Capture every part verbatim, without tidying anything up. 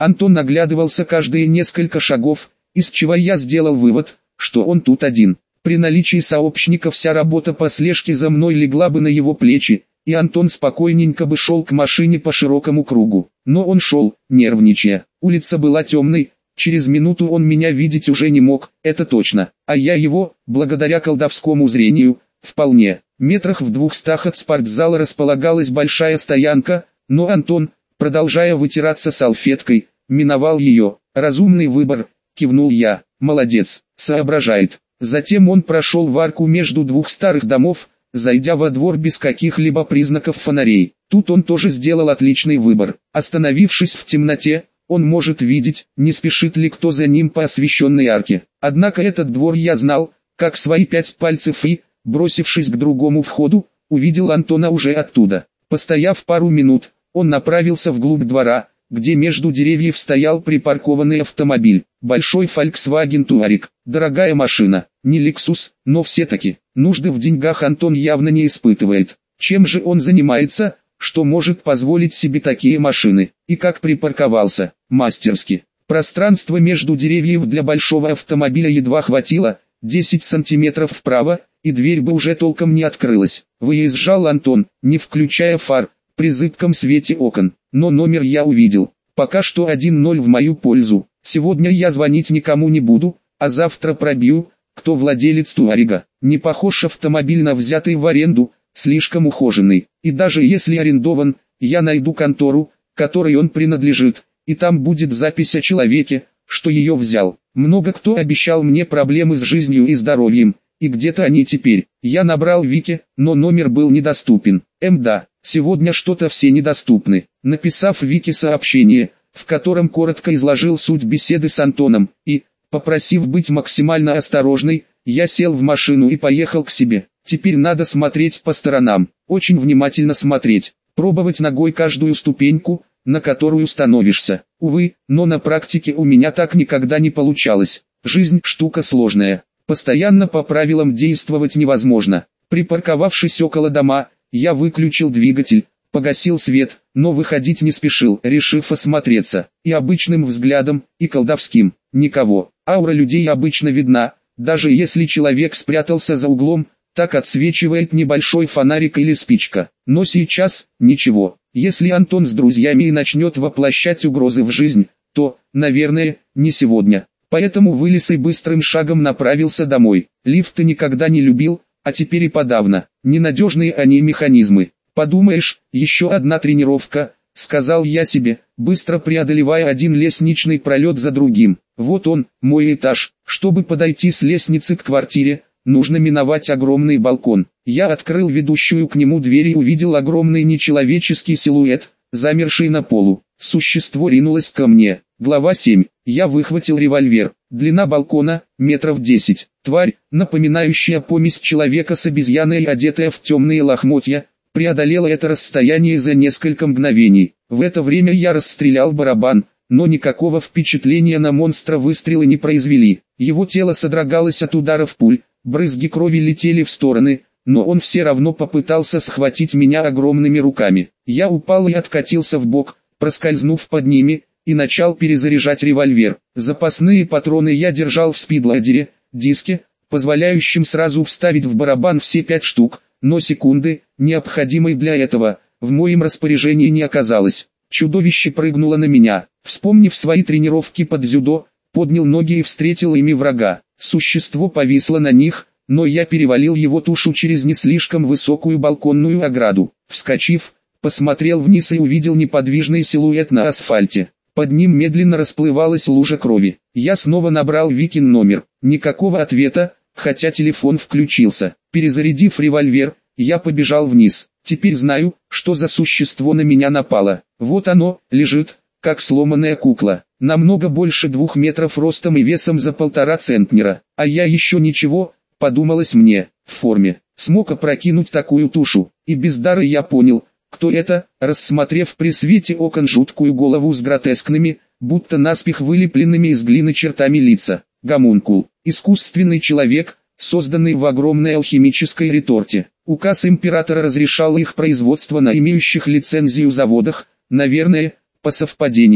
Антон оглядывался каждые несколько шагов, из чего я сделал вывод, что он тут один. При наличии сообщника вся работа по слежке за мной легла бы на его плечи, и Антон спокойненько бы шел к машине по широкому кругу. Но он шел, нервничая. Улица была темной, через минуту он меня видеть уже не мог, это точно. А я его, благодаря колдовскому зрению, вполне. Метрах в двухстах от спортзала располагалась большая стоянка, но Антон, продолжая вытираться салфеткой, миновал ее. «Разумный выбор», кивнул я. «Молодец, соображает». Затем он прошел в арку между двух старых домов, зайдя во двор без каких-либо признаков фонарей. Тут он тоже сделал отличный выбор. Остановившись в темноте, он может видеть, не спешит ли кто за ним по освещенной арке. Однако этот двор я знал, как свои пять пальцев и, бросившись к другому входу, увидел Антона уже оттуда. Постояв пару минут, он направился вглубь двора, где между деревьев стоял припаркованный автомобиль. Большой Volkswagen Touareg. Дорогая машина, не Lexus, но все-таки, нужды в деньгах Антон явно не испытывает. Чем же он занимается, что может позволить себе такие машины? И как припарковался? Мастерски. Пространство между деревьев для большого автомобиля едва хватило, десять сантиметров вправо, и дверь бы уже толком не открылась. Выезжал Антон, не включая фар, при зыбком свете окон. Но номер я увидел. Пока что один ноль в мою пользу. Сегодня я звонить никому не буду, а завтра пробью, кто владелец Туарега. Не похож автомобиль на взятый в аренду, слишком ухоженный. И даже если арендован, я найду контору, которой он принадлежит, и там будет запись о человеке, что ее взял. Много кто обещал мне проблемы с жизнью и здоровьем, и где-то они теперь. Я набрал Вики, но номер был недоступен. Мда, сегодня что-то все недоступны. Написав Вике сообщение, в котором коротко изложил суть беседы с Антоном, и, попросив быть максимально осторожной, я сел в машину и поехал к себе. Теперь надо смотреть по сторонам, очень внимательно смотреть, пробовать ногой каждую ступеньку, на которую становишься. Увы, но на практике у меня так никогда не получалось. Жизнь штука сложная, постоянно по правилам действовать невозможно. Припарковавшись около дома, я выключил двигатель, погасил свет, но выходить не спешил, решив осмотреться, и обычным взглядом, и колдовским. Никого. Аура людей обычно видна, даже если человек спрятался за углом, так отсвечивает небольшой фонарик или спичка. Но сейчас, ничего. Если Антон с друзьями и начнет воплощать угрозы в жизнь, то, наверное, не сегодня. Поэтому вылез и быстрым шагом направился домой. Лифты никогда не любил, а теперь и подавно. Ненадежные они механизмы. «Подумаешь, еще одна тренировка», — сказал я себе, быстро преодолевая один лестничный пролет за другим. Вот он, мой этаж. Чтобы подойти с лестницы к квартире, нужно миновать огромный балкон. Я открыл ведущую к нему дверь и увидел огромный нечеловеческий силуэт, замерший на полу. Существо ринулось ко мне. Глава семь. Я выхватил револьвер. Длина балкона – метров десять. Тварь, напоминающая помесь человека с обезьяной, одетая в темные лохмотья, преодолела это расстояние за несколько мгновений. В это время я расстрелял барабан, но никакого впечатления на монстра выстрелы не произвели. Его тело содрогалось от ударов пуль, брызги крови летели в стороны, но он все равно попытался схватить меня огромными руками. Я упал и откатился в бок, проскользнув под ними, и начал перезаряжать револьвер. Запасные патроны я держал в спидладере, диске, позволяющем сразу вставить в барабан все пять штук, но секунды, необходимой для этого, в моем распоряжении не оказалось. Чудовище прыгнуло на меня. Вспомнив свои тренировки под дзюдо, поднял ноги и встретил ими врага. Существо повисло на них, но я перевалил его тушу через не слишком высокую балконную ограду. Вскочив, посмотрел вниз и увидел неподвижный силуэт на асфальте. Под ним медленно расплывалась лужа крови. Я снова набрал Викин номер. Никакого ответа, хотя телефон включился. Перезарядив револьвер, я побежал вниз. Теперь знаю, что за существо на меня напало. Вот оно, лежит, как сломанная кукла. Намного больше двух метров ростом и весом за полтора центнера. А я еще ничего, подумалось мне, в форме. Смог опрокинуть такую тушу. И без дара я понял, кто это, рассмотрев при свете окон жуткую голову с гротескными, будто наспех вылепленными из глины чертами лица. Гомункул. Искусственный человек, созданный в огромной алхимической реторте. Указ императора разрешал их производство на имеющих лицензию заводах, наверное, по совпадению,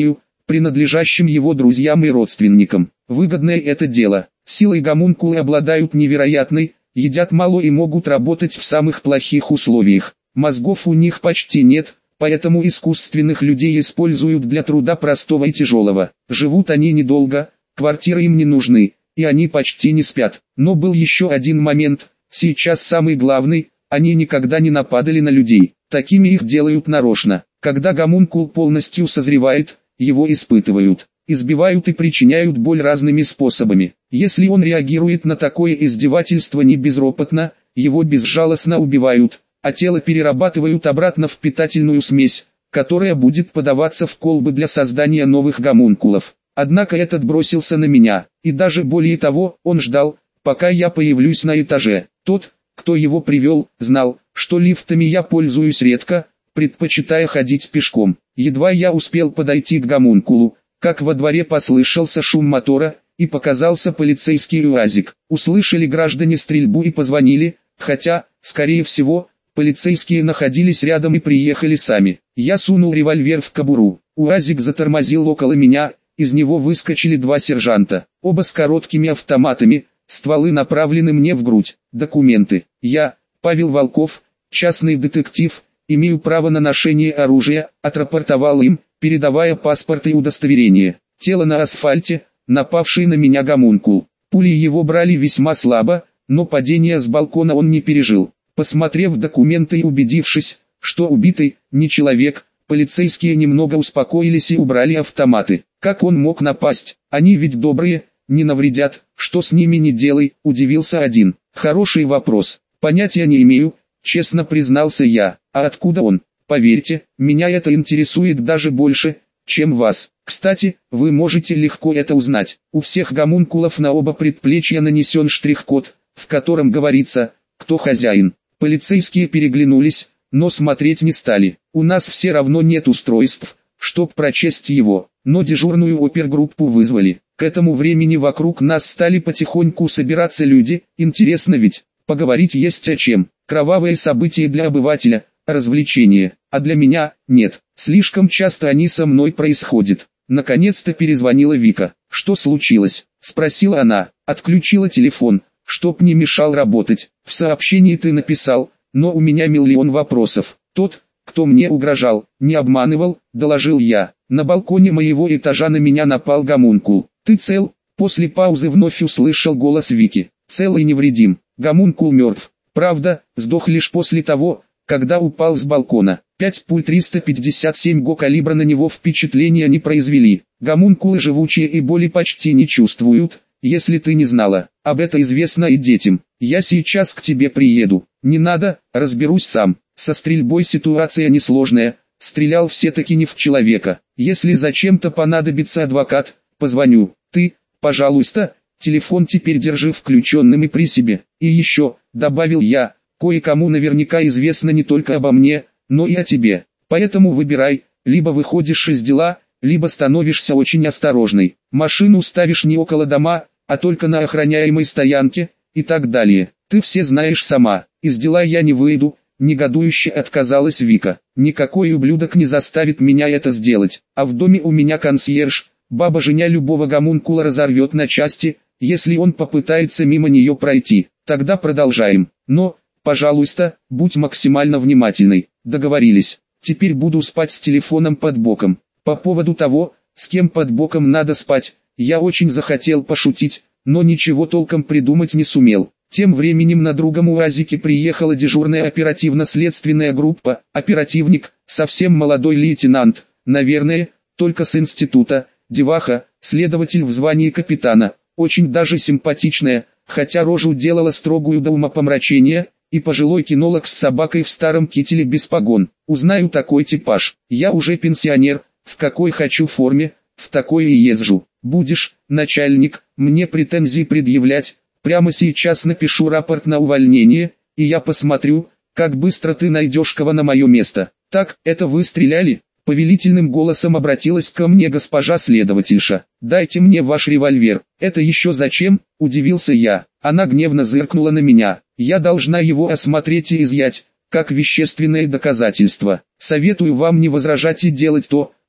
принадлежащим его друзьям и родственникам. Выгодное это дело. Силой гомункулы обладают невероятной, едят мало и могут работать в самых плохих условиях. Мозгов у них почти нет, поэтому искусственных людей используют для труда простого и тяжелого. Живут они недолго, квартиры им не нужны, и они почти не спят. Но был еще один момент, сейчас самый главный: они никогда не нападали на людей. Такими их делают нарочно. Когда гомункул полностью созревает, его испытывают, избивают и причиняют боль разными способами. Если он реагирует на такое издевательство не безропотно, его безжалостно убивают, а тело перерабатывают обратно в питательную смесь, которая будет подаваться в колбы для создания новых гомункулов. Однако этот бросился на меня, и даже более того, он ждал, пока я появлюсь на этаже. Тот, кто его привел, знал, что лифтами я пользуюсь редко, предпочитая ходить пешком. Едва я успел подойти к гомункулу, как во дворе послышался шум мотора, и показался полицейский УАЗик. Услышали граждане стрельбу и позвонили, хотя, скорее всего, полицейские находились рядом и приехали сами. Я сунул револьвер в кобуру. УАЗик затормозил около меня, из него выскочили два сержанта, оба с короткими автоматами, стволы направлены мне в грудь. Документы. Я, Павел Волков, частный детектив, имею право на ношение оружия, отрапортовал им, передавая паспорт и удостоверение. Тело на асфальте, напавший на меня гомункул. Пули его брали весьма слабо, но падение с балкона он не пережил. Посмотрев документы и убедившись, что убитый не человек, полицейские немного успокоились и убрали автоматы. Как он мог напасть? Они ведь добрые, не навредят. Что с ними не делай, удивился один. Хороший вопрос. Понятия не имею, честно признался я. А откуда он? Поверьте, меня это интересует даже больше, чем вас. Кстати, вы можете легко это узнать. У всех гомункулов на оба предплечья нанесен штрих-код, в котором говорится, кто хозяин. Полицейские переглянулись, но смотреть не стали. У нас все равно нет устройств, чтоб прочесть его, но дежурную опергруппу вызвали. К этому времени вокруг нас стали потихоньку собираться люди. Интересно ведь, поговорить есть о чем. Кровавые события для обывателя, развлечения, а для меня – нет. Слишком часто они со мной происходят. Наконец-то перезвонила Вика. «Что случилось?» – спросила она. Отключила телефон, чтоб не мешал работать. В сообщении ты написал, но у меня миллион вопросов. Тот, кто мне угрожал, не обманывал, доложил я. На балконе моего этажа на меня напал гомункул. Ты цел? После паузы вновь услышал голос Вики. Цел и невредим. Гомункул мертв. Правда, сдох лишь после того, когда упал с балкона. Пять пуль триста пятьдесят семь го калибра на него впечатления не произвели. Гомункулы живучие и боли почти не чувствуют, если ты не знала. Об этом известно и детям. Я сейчас к тебе приеду. Не надо, разберусь сам. Со стрельбой ситуация несложная. Стрелял все-таки не в человека. Если зачем-то понадобится адвокат, позвоню. Ты, пожалуйста, телефон теперь держи включенным и при себе. И еще, добавил я, кое-кому наверняка известно не только обо мне, но и о тебе. Поэтому выбирай, либо выходишь из дела, либо становишься очень осторожной. Машину ставишь не около дома, а только на охраняемой стоянке, и так далее. Ты все знаешь сама. Из дела я не выйду, негодующе отказалась Вика. Никакой ублюдок не заставит меня это сделать. А в доме у меня консьерж, баба Женя любого гомункула разорвет на части, если он попытается мимо нее пройти. Тогда продолжаем. Но, пожалуйста, будь максимально внимательной. Договорились. Теперь буду спать с телефоном под боком. По поводу того, с кем под боком надо спать, я очень захотел пошутить, но ничего толком придумать не сумел. Тем временем на другом УАЗике приехала дежурная оперативно-следственная группа. Оперативник, совсем молодой лейтенант, наверное, только с института, деваха, следователь в звании капитана, очень даже симпатичная, хотя рожу делала строгую до умопомрачения, и пожилой кинолог с собакой в старом кителе без погон. Узнаю такой типаж. Я уже пенсионер, в какой хочу форме, в такой и езжу. Будешь, начальник, мне претензии предъявлять, прямо сейчас напишу рапорт на увольнение, и я посмотрю, как быстро ты найдешь кого на мое место. Так, это вы стреляли? Повелительным голосом обратилась ко мне госпожа следовательша. «Дайте мне ваш револьвер». «Это еще зачем?» – удивился я. Она гневно зыркнула на меня. «Я должна его осмотреть и изъять, как вещественное доказательство. Советую вам не возражать и делать то,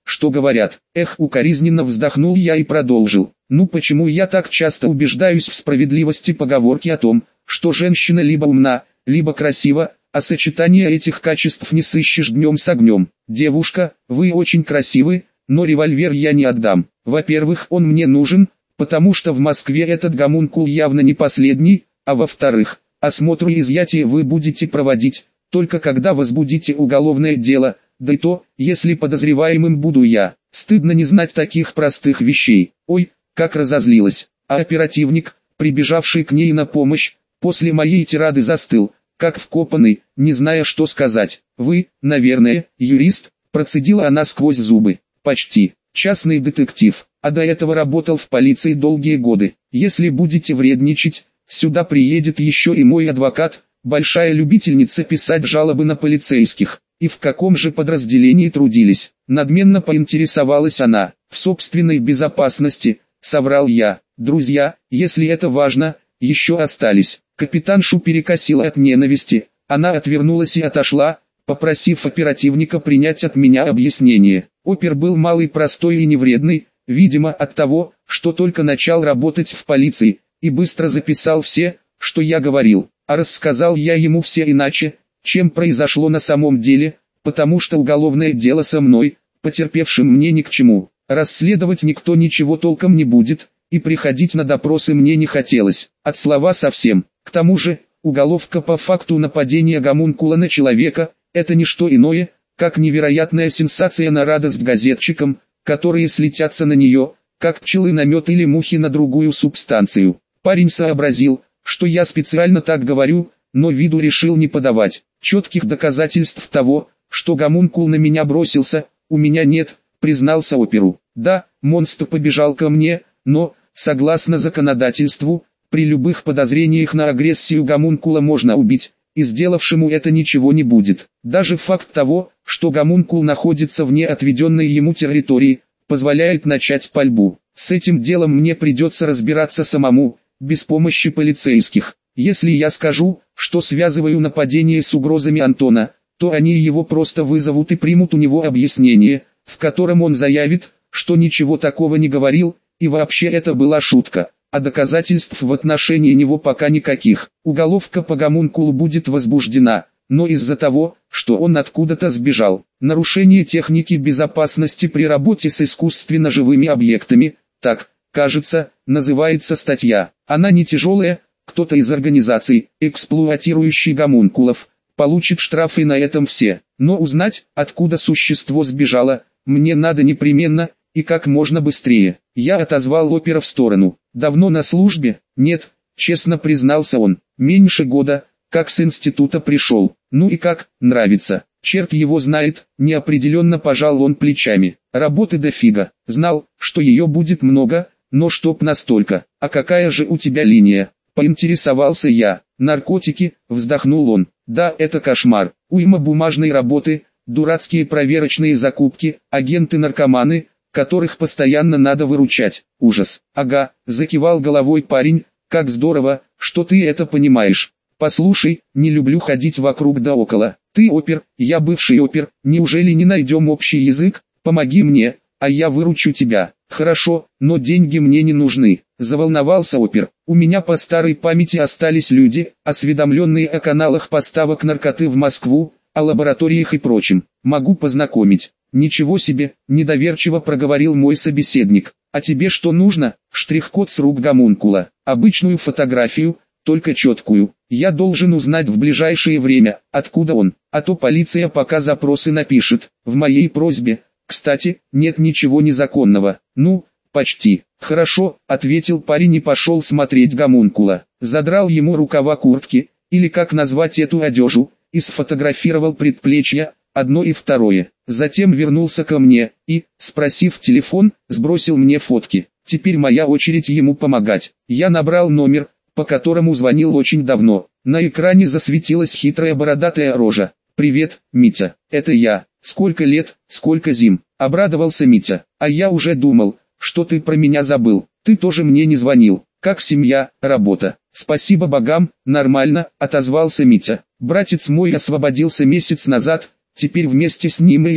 что говорят. Эх, укоризненно вздохнул я и продолжил. Ну почему я так часто убеждаюсь в справедливости поговорки о том, что женщина либо умна, либо красива, а сочетание этих качеств не сыщешь днем с огнем. Девушка, вы очень красивы, но револьвер я не отдам. Во-первых, он мне нужен, потому что в Москве этот гомункул явно не последний, а во-вторых, осмотр и изъятие вы будете проводить, только когда возбудите уголовное дело, да и то, если подозреваемым буду я. Стыдно не знать таких простых вещей. Ой, как разозлилась. А оперативник, прибежавший к ней на помощь, после моей тирады застыл, как вкопанный, не зная, что сказать. Вы, наверное, юрист, процедила она сквозь зубы. Почти. Частный детектив, а до этого работал в полиции долгие годы. Если будете вредничать, сюда приедет еще и мой адвокат, большая любительница писать жалобы на полицейских. И в каком же подразделении трудились? Надменно поинтересовалась она. В собственной безопасности, соврал я. Друзья, если это важно, еще остались. Капитаншу перекосило от ненависти. Она отвернулась и отошла, попросив оперативника принять от меня объяснение. Опер был малый, простой и невредный, видимо от того, что только начал работать в полиции, и быстро записал все, что я говорил. А рассказал я ему все иначе, чем произошло на самом деле, потому что уголовное дело со мной, потерпевшим, мне ни к чему. Расследовать никто ничего толком не будет, и приходить на допросы мне не хотелось, от слова совсем. К тому же, уголовка по факту нападения гомункула на человека – это не что иное, как невероятная сенсация на радость газетчикам, которые слетятся на нее, как пчелы на мед или мухи на другую субстанцию. Парень сообразил, что я специально так говорю, но виду решил не подавать. Четких доказательств того, что гомункул на меня бросился, у меня нет, признался оперу. Да, монстр побежал ко мне, но, согласно законодательству, при любых подозрениях на агрессию гомункула можно убить, и сделавшему это ничего не будет. Даже факт того, что гомункул находится вне отведенной ему территории, позволяет начать пальбу. С этим делом мне придется разбираться самому, без помощи полицейских. Если я скажу, что связываю нападение с угрозами Антона, то они его просто вызовут и примут у него объяснение, в котором он заявит, что ничего такого не говорил, и вообще это была шутка, а доказательств в отношении него пока никаких. Уголовка по гомункулу будет возбуждена, но из-за того, что он откуда-то сбежал. Нарушение техники безопасности при работе с искусственно живыми объектами, так, кажется, называется статья. Она не тяжелая, кто-то из организаций, эксплуатирующий гомункулов, получит штрафы на этом все. Но узнать, откуда существо сбежало, мне надо непременно, и как можно быстрее. Я отозвал опера в сторону. Давно на службе? Нет, честно признался он. Меньше года, как с института пришел. Ну и как, нравится? Черт его знает, неопределенно пожал он плечами. Работы дофига. Знал, что ее будет много, но чтоб настолько. А какая же у тебя линия? Поинтересовался я. Наркотики, вздохнул он. Да, это кошмар. Уйма бумажной работы, дурацкие проверочные закупки, агенты-наркоманы, которых постоянно надо выручать. Ужас. Ага, закивал головой парень, как здорово, что ты это понимаешь. Послушай, не люблю ходить вокруг да около. Ты опер, я бывший опер, неужели не найдем общий язык? Помоги мне, а я выручу тебя. Хорошо, но деньги мне не нужны. Заволновался опер. У меня по старой памяти остались люди, осведомленные о каналах поставок наркоты в Москву, о лабораториях и прочем. Могу познакомить. Ничего себе, недоверчиво проговорил мой собеседник. А тебе что нужно? Штрих-код с рук гомункула. Обычную фотографию, только четкую. Я должен узнать в ближайшее время, откуда он, а то полиция пока запросы напишет. В моей просьбе, кстати, нет ничего незаконного. Ну, почти. Хорошо, ответил парень и пошел смотреть гомункула. Задрал ему рукава куртки, или как назвать эту одежду, и сфотографировал предплечья, одно и второе. Затем вернулся ко мне и, спросив телефон, сбросил мне фотки. Теперь моя очередь ему помогать. Я набрал номер, по которому звонил очень давно. На экране засветилась хитрая бородатая рожа. «Привет, Митя, это я. Сколько лет, сколько зим?» — обрадовался Митя. «А я уже думал, что ты про меня забыл. Ты тоже мне не звонил. Как семья, работа?» «Спасибо богам, нормально», — отозвался Митя. «Братец мой освободился месяц назад, теперь вместе с ним и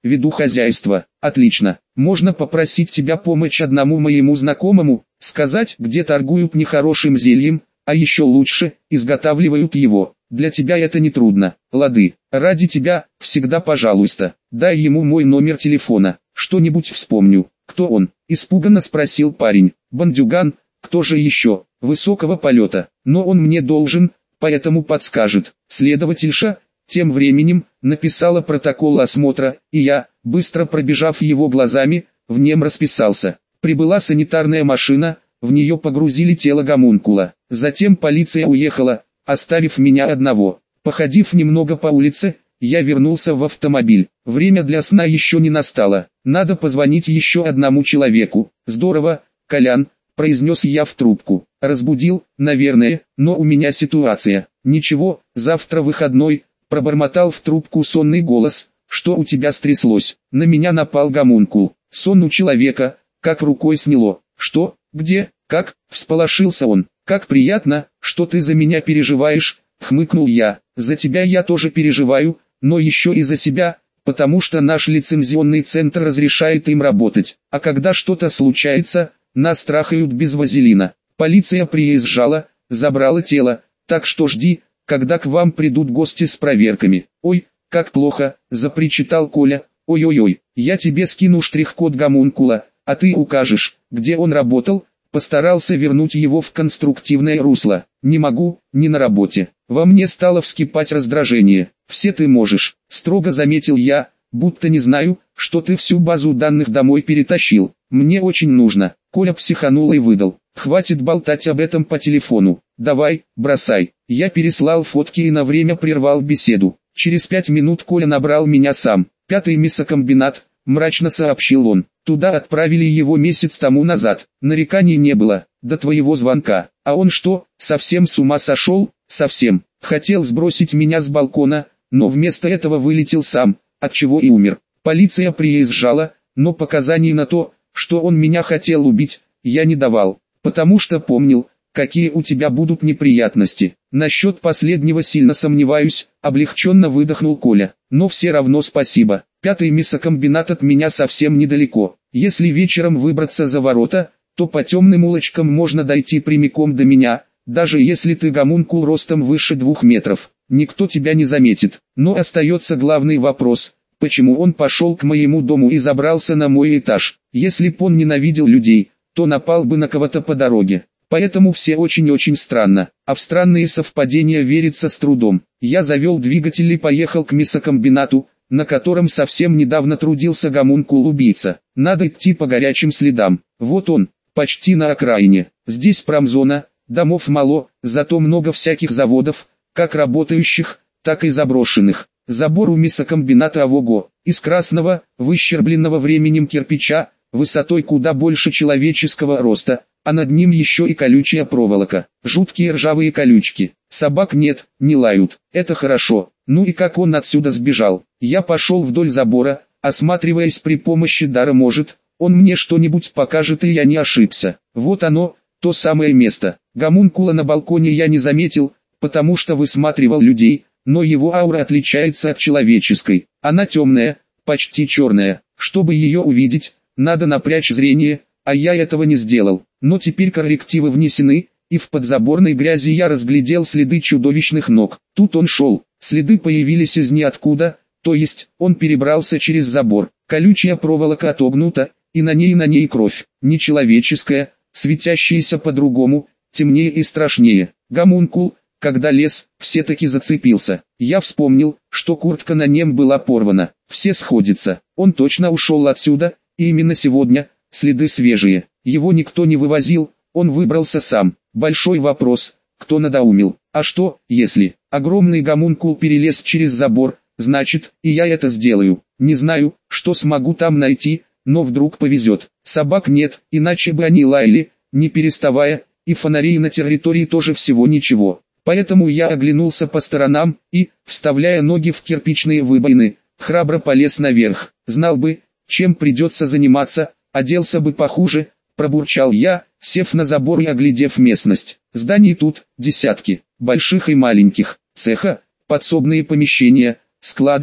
веду хозяйство. Отлично. Можно попросить тебя помочь одному моему знакомому, сказать, где торгуют нехорошим зельем, а еще лучше, изготавливают его. Для тебя это не трудно. Лады. Ради тебя, всегда пожалуйста. Дай ему мой номер телефона. Что-нибудь вспомню. Кто он? Испуганно спросил парень. Бандюган. Кто же еще? Высокого полета. Но он мне должен, поэтому подскажет. Следовательша, тем временем, написала протокол осмотра, и я, быстро пробежав его глазами, в нем расписался. Прибыла санитарная машина, в нее погрузили тело гомункула. Затем полиция уехала, оставив меня одного. Походив немного по улице, я вернулся в автомобиль. Время для сна еще не настало. Надо позвонить еще одному человеку. Здорово, Колян, произнес я в трубку. Разбудил, наверное, но у меня ситуация. Ничего, завтра выходной, пробормотал в трубку сонный голос. Что у тебя стряслось? На меня напал гомункул. Сон у человека, как рукой сняло. Что, где, как? Всполошился он. Как приятно, что ты за меня переживаешь, хмыкнул я. За тебя я тоже переживаю, но еще и за себя, потому что наш лицензионный центр разрешает им работать. А когда что-то случается, нас трахают без вазелина. Полиция приезжала, забрала тело, так что жди, когда к вам придут гости с проверками. Ой, как плохо, запричитал Коля. Ой-ой-ой, я тебе скину штрих-код гомункула, а ты укажешь, где он работал. Постарался вернуть его в конструктивное русло. Не могу, не на работе. Во мне стало вскипать раздражение. Все ты можешь, строго заметил я, будто не знаю, что ты всю базу данных домой перетащил. Мне очень нужно. Коля психанул и выдал. Хватит болтать об этом по телефону. Давай, бросай. Я переслал фотки и на время прервал беседу. Через пять минут Коля набрал меня сам. Пятый мясокомбинат, мрачно сообщил он. Туда отправили его месяц тому назад. Нареканий не было, до твоего звонка. А он что, совсем с ума сошел? Совсем. Хотел сбросить меня с балкона, но вместо этого вылетел сам, отчего и умер. Полиция приезжала, но показаний на то, что он меня хотел убить, я не давал. Потому что помнил, какие у тебя будут неприятности. Насчет последнего сильно сомневаюсь, облегченно выдохнул Коля. Но все равно спасибо. Пятый мясокомбинат от меня совсем недалеко. Если вечером выбраться за ворота, то по темным улочкам можно дойти прямиком до меня, даже если ты гомункул ростом выше двух метров. Никто тебя не заметит. Но остается главный вопрос, почему он пошел к моему дому и забрался на мой этаж. Если б он ненавидел людей, то напал бы на кого-то по дороге. Поэтому все очень-очень странно, а в странные совпадения верится с трудом. Я завел двигатель и поехал к мясокомбинату, на котором совсем недавно трудился гомункул-убийца. Надо идти по горячим следам. Вот он, почти на окраине. Здесь промзона, домов мало, зато много всяких заводов, как работающих, так и заброшенных. Забор у мясокомбината ого-го, из красного, выщербленного временем кирпича, высотой куда больше человеческого роста, а над ним еще и колючая проволока. Жуткие ржавые колючки. Собак нет, не лают. Это хорошо. Ну и как он отсюда сбежал? Я пошел вдоль забора, осматриваясь при помощи дара, может, он мне что-нибудь покажет и я не ошибся. Вот оно, то самое место. Гомункула на балконе я не заметил, потому что высматривал людей, но его аура отличается от человеческой. Она темная, почти черная. Чтобы ее увидеть, надо напрячь зрение, а я этого не сделал. Но теперь коррективы внесены, и в подзаборной грязи я разглядел следы чудовищных ног. Тут он шел, следы появились из ниоткуда, то есть, он перебрался через забор. Колючая проволока отогнута, и на ней и на ней кровь. Нечеловеческая, светящаяся по-другому, темнее и страшнее. Гомункул, когда лез, все-таки зацепился. Я вспомнил, что куртка на нем была порвана. Все сходится. Он точно ушел отсюда, и именно сегодня. Следы свежие. Его никто не вывозил, он выбрался сам. Большой вопрос, кто надоумил. А что, если огромный гомункул перелез через забор, значит, и я это сделаю. Не знаю, что смогу там найти, но вдруг повезет. Собак нет, иначе бы они лаяли, не переставая, и фонарей на территории тоже всего ничего. Поэтому я оглянулся по сторонам и, вставляя ноги в кирпичные выбоины, храбро полез наверх. Знал бы, чем придется заниматься, оделся бы похуже, пробурчал я, сев на забор и оглядев местность. Зданий тут десятки, больших и маленьких, цеха, подсобные помещения, склады,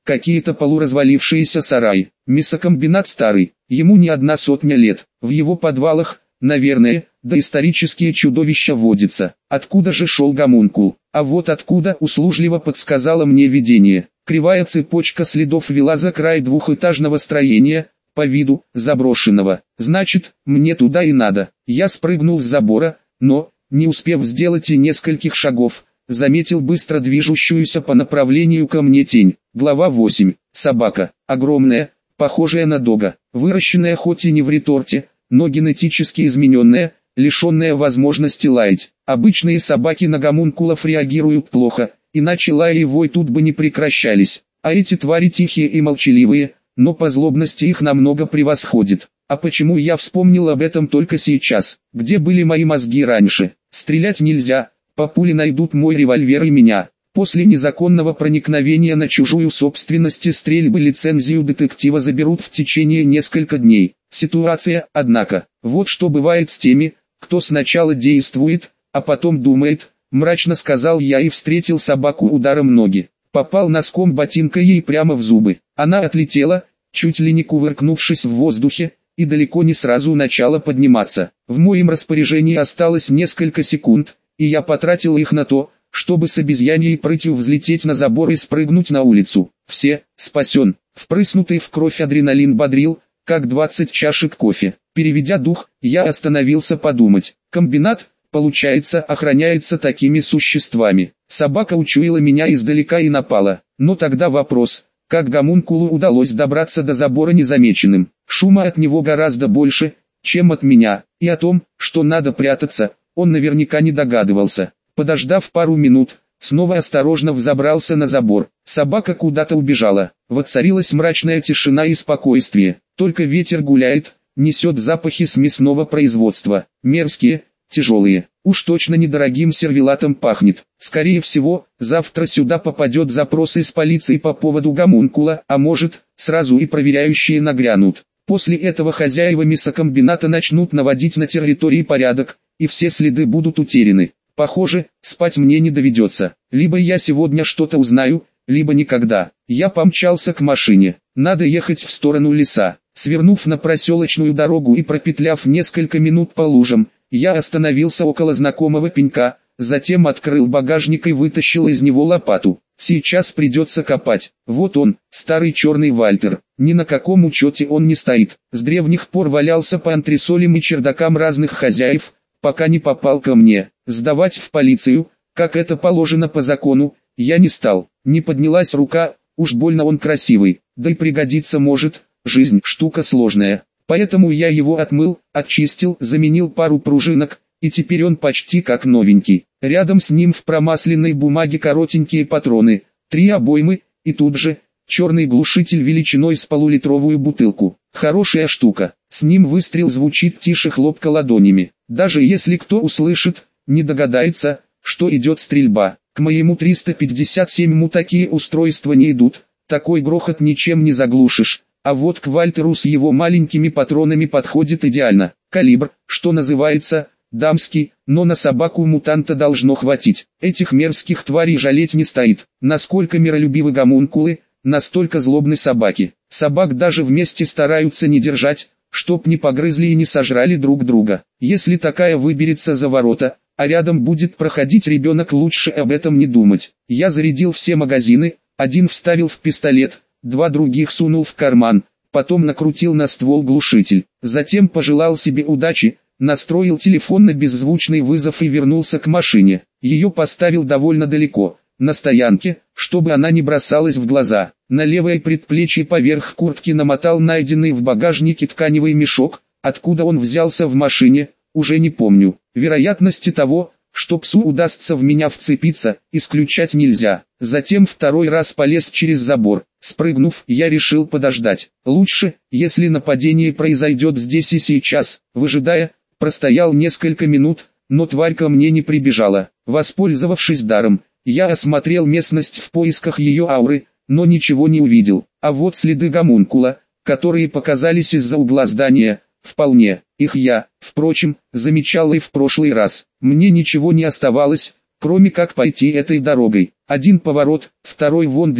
какие-то полуразвалившиеся сараи. Мясокомбинат старый, ему не одна сотня лет. В его подвалах, наверное, доисторические чудовища водятся. Откуда же шел гомункул? А вот откуда, услужливо подсказало мне видение. Кривая цепочка следов вела за край двухэтажного строения, по виду, заброшенного. Значит, мне туда и надо. Я спрыгнул с забора, но, не успев сделать и нескольких шагов, заметил быстро движущуюся по направлению ко мне тень. Глава восемь. Собака. Огромная, похожая на дога, выращенная хоть и не в реторте, но генетически измененная, лишенная возможности лаять. Обычные собаки на гомункулов реагируют плохо, иначе лай и вой тут бы не прекращались. А эти твари тихие и молчаливые, но по злобности их намного превосходит. А почему я вспомнил об этом только сейчас? Где были мои мозги раньше? Стрелять нельзя, по пуле найдут мой револьвер и меня. После незаконного проникновения на чужую собственность и стрельбы лицензию детектива заберут в течение нескольких дней. Ситуация, однако, вот что бывает с теми, кто сначала действует, а потом думает, мрачно сказал я и встретил собаку ударом ноги. Попал носком ботинка ей прямо в зубы. Она отлетела, чуть ли не кувыркнувшись в воздухе, и далеко не сразу начала подниматься. В моем распоряжении осталось несколько секунд, и я потратил их на то, чтобы с обезьяньей прытью взлететь на забор и спрыгнуть на улицу. Все, спасен. Впрыснутый в кровь адреналин бодрил, как двадцать чашек кофе. Переведя дух, я остановился подумать. Комбинат, получается, охраняется такими существами. Собака учуяла меня издалека и напала. Но тогда вопрос, как гомункулу удалось добраться до забора незамеченным. Шума от него гораздо больше, чем от меня, и о том, что надо прятаться, он наверняка не догадывался. Подождав пару минут, снова осторожно взобрался на забор. Собака куда-то убежала. Воцарилась мрачная тишина и спокойствие. Только ветер гуляет, несет запахи с мясного производства. Мерзкие, тяжелые. Уж точно недорогим сервелатом пахнет. Скорее всего, завтра сюда попадет запрос из полиции по поводу гомункула, а может, сразу и проверяющие нагрянут. После этого хозяева мясокомбината начнут наводить на территории порядок, и все следы будут утеряны. Похоже, спать мне не доведется. Либо я сегодня что-то узнаю, либо никогда. Я помчался к машине. Надо ехать в сторону леса. Свернув на проселочную дорогу и пропетляв несколько минут по лужам, я остановился около знакомого пенька, затем открыл багажник и вытащил из него лопату. Сейчас придется копать. Вот он, старый черный Вальтер. Ни на каком учете он не стоит. С древних пор валялся по антресолям и чердакам разных хозяев, пока не попал ко мне. Сдавать в полицию, как это положено по закону, я не стал. Не поднялась рука, уж больно он красивый, да и пригодится может, жизнь штука сложная. Поэтому я его отмыл, очистил, заменил пару пружинок, и теперь он почти как новенький. Рядом с ним в промасленной бумаге коротенькие патроны, три обоймы, и тут же, черный глушитель величиной с полулитровую бутылку. Хорошая штука, с ним выстрел звучит тише хлопка ладонями. Даже если кто услышит, не догадается, что идет стрельба. К моему триста пятьдесят семь такие устройства не идут, такой грохот ничем не заглушишь. А вот к Вальтеру с его маленькими патронами подходит идеально. Калибр, что называется, дамский, но на собаку-мутанта должно хватить. Этих мерзких тварей жалеть не стоит. Насколько миролюбивы гомункулы, настолько злобны собаки. Собак даже вместе стараются не держать, чтоб не погрызли и не сожрали друг друга. Если такая выберется за ворота, а рядом будет проходить ребенок, лучше об этом не думать. Я зарядил все магазины, один вставил в пистолет, два других сунул в карман, потом накрутил на ствол глушитель. Затем пожелал себе удачи, настроил телефон на беззвучный вызов и вернулся к машине. Ее поставил довольно далеко, на стоянке, чтобы она не бросалась в глаза. На левое предплечье поверх куртки намотал найденный в багажнике тканевый мешок, откуда он взялся в машине, уже не помню. Вероятности того, что псу удастся в меня вцепиться, исключать нельзя. Затем второй раз полез через забор. Спрыгнув, я решил подождать. Лучше, если нападение произойдет здесь и сейчас. Выжидая, простоял несколько минут, но тварь ко мне не прибежала. Воспользовавшись даром, я осмотрел местность в поисках ее ауры, но ничего не увидел. А вот следы гомункула, которые показались из-за угла здания, вполне. Их я, впрочем, замечал и в прошлый раз. Мне ничего не оставалось, кроме как пойти этой дорогой. Один поворот, второй вон дверь,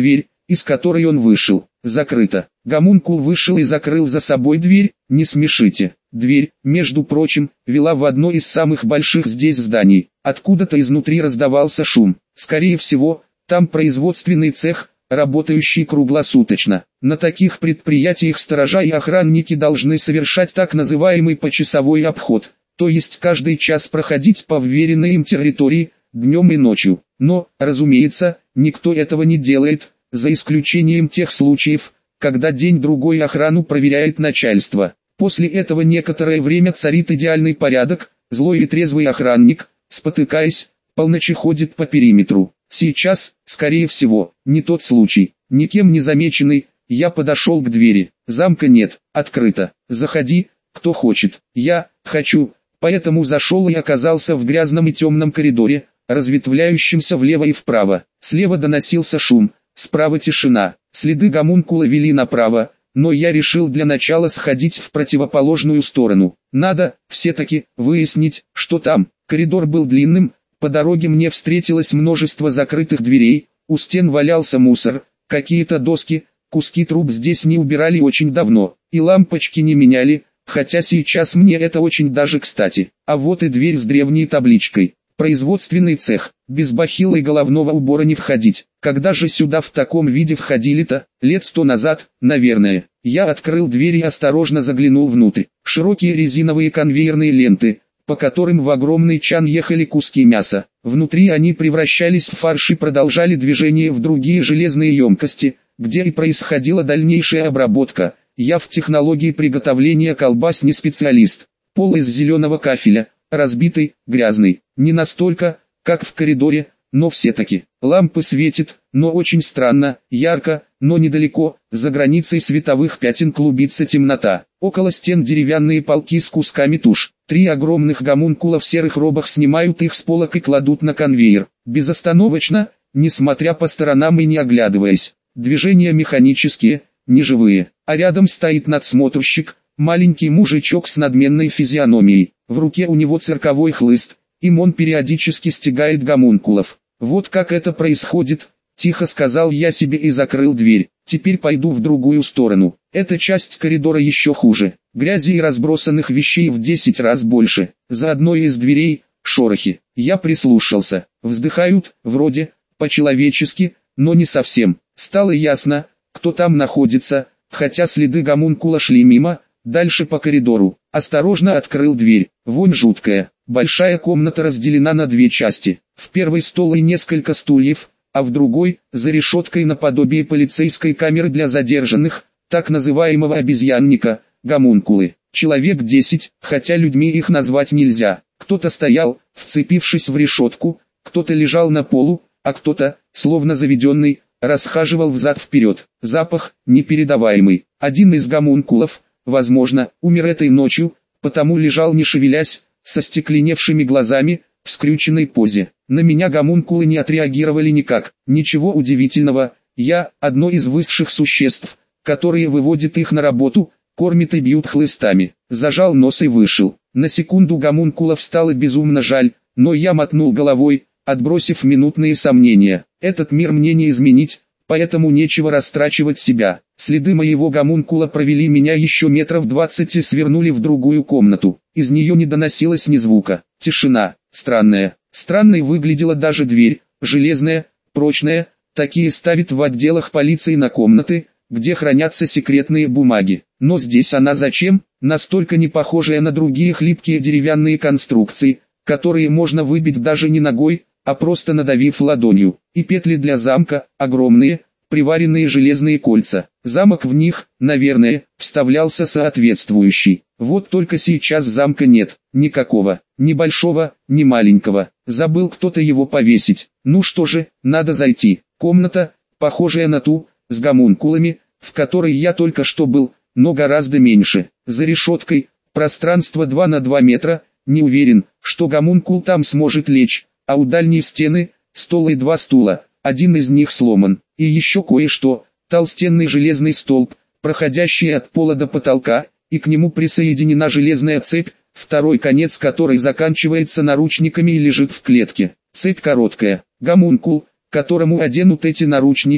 из которой он вышел. Закрыто. Гомункул вышел и закрыл за собой дверь. Не смешите. Дверь, между прочим, вела в одно из самых больших здесь зданий. Откуда-то изнутри раздавался шум. Скорее всего, там производственный цех, работающий круглосуточно. На таких предприятиях сторожа и охранники должны совершать так называемый почасовой обход, то есть каждый час проходить по вверенной им территории, днем и ночью. Но, разумеется, никто этого не делает, за исключением тех случаев, когда день-другой охрану проверяет начальство. После этого некоторое время царит идеальный порядок, злой и трезвый охранник, спотыкаясь, полночи ходит по периметру. Сейчас, скорее всего, не тот случай. Никем не замеченный, я подошел к двери. Замка нет, открыто. Заходи, кто хочет. Я хочу, поэтому зашел и оказался в грязном и темном коридоре, разветвляющемся влево и вправо. Слева доносился шум, справа тишина. Следы гомункула вели направо, но я решил для начала сходить в противоположную сторону. Надо, все-таки, выяснить, что там. Коридор был длинным, по дороге мне встретилось множество закрытых дверей, у стен валялся мусор, какие-то доски, куски труб здесь не убирали очень давно, и лампочки не меняли, хотя сейчас мне это очень даже кстати. А вот и дверь с древней табличкой. Производственный цех, без бахила и головного убора не входить. Когда же сюда в таком виде входили-то? Лет сто назад, наверное. Я открыл дверь и осторожно заглянул внутрь. Широкие резиновые конвейерные ленты, по которым в огромный чан ехали куски мяса. Внутри они превращались в фарш и продолжали движение в другие железные емкости, где и происходила дальнейшая обработка. Я в технологии приготовления колбас не специалист. Пол из зеленого кафеля, разбитый, грязный. Не настолько, как в коридоре, но все-таки. Лампы светят, но очень странно, ярко, но недалеко, за границей световых пятен клубится темнота. Около стен деревянные полки с кусками туш. Три огромных гомункула в серых робах снимают их с полок и кладут на конвейер. Безостановочно, несмотря по сторонам и не оглядываясь. Движения механические, неживые. А рядом стоит надсмотрщик, маленький мужичок с надменной физиономией. В руке у него цирковой хлыст. Им он периодически стягает гомункулов. Вот как это происходит, тихо сказал я себе и закрыл дверь. Теперь пойду в другую сторону. Эта часть коридора еще хуже. Грязи и разбросанных вещей в десять раз больше. За одной из дверей – шорохи. Я прислушался. Вздыхают, вроде, по-человечески, но не совсем. Стало ясно, кто там находится, хотя следы гомункула шли мимо, дальше по коридору. Осторожно открыл дверь. Вонь жуткая. Большая комната разделена на две части. В первой стол и несколько стульев, а в другой, за решеткой наподобие полицейской камеры для задержанных, так называемого обезьянника, гомункулы. Человек десять, хотя людьми их назвать нельзя. Кто-то стоял, вцепившись в решетку, кто-то лежал на полу, а кто-то, словно заведенный, расхаживал взад-вперед. Запах, непередаваемый. Один из гомункулов, возможно, умер этой ночью, потому лежал не шевелясь, со стекленевшими глазами, в скрюченной позе. На меня гомункулы не отреагировали никак. Ничего удивительного, я – одно из высших существ, которые выводят их на работу, кормят и бьют хлыстами. Зажал нос и вышел. На секунду гомункулов стало безумно жаль, но я мотнул головой, отбросив минутные сомнения. Этот мир мне не изменить, поэтому нечего растрачивать себя. Следы моего гомункула провели меня еще метров двадцать и свернули в другую комнату. Из нее не доносилось ни звука. Тишина. Странная. Странной выглядела даже дверь, железная, прочная, такие ставят в отделах полиции на комнаты, где хранятся секретные бумаги. Но здесь она зачем? Настолько не похожая на другие хлипкие деревянные конструкции, которые можно выбить даже не ногой, а просто надавив ладонью. И петли для замка, огромные, приваренные железные кольца. Замок в них, наверное, вставлялся соответствующий. Вот только сейчас замка нет, никакого, ни большого, ни маленького. Забыл кто-то его повесить. Ну что же, надо зайти. Комната, похожая на ту, с гомункулами, в которой я только что был, но гораздо меньше. За решеткой, пространство два на два метра, не уверен, что гомункул там сможет лечь, а у дальней стены, стол и два стула, один из них сломан. И еще кое-что, толстенный железный столб, проходящий от пола до потолка, и к нему присоединена железная цепь, второй конец которой заканчивается наручниками и лежит в клетке. Цепь короткая. Гомункул, которому оденут эти наручники,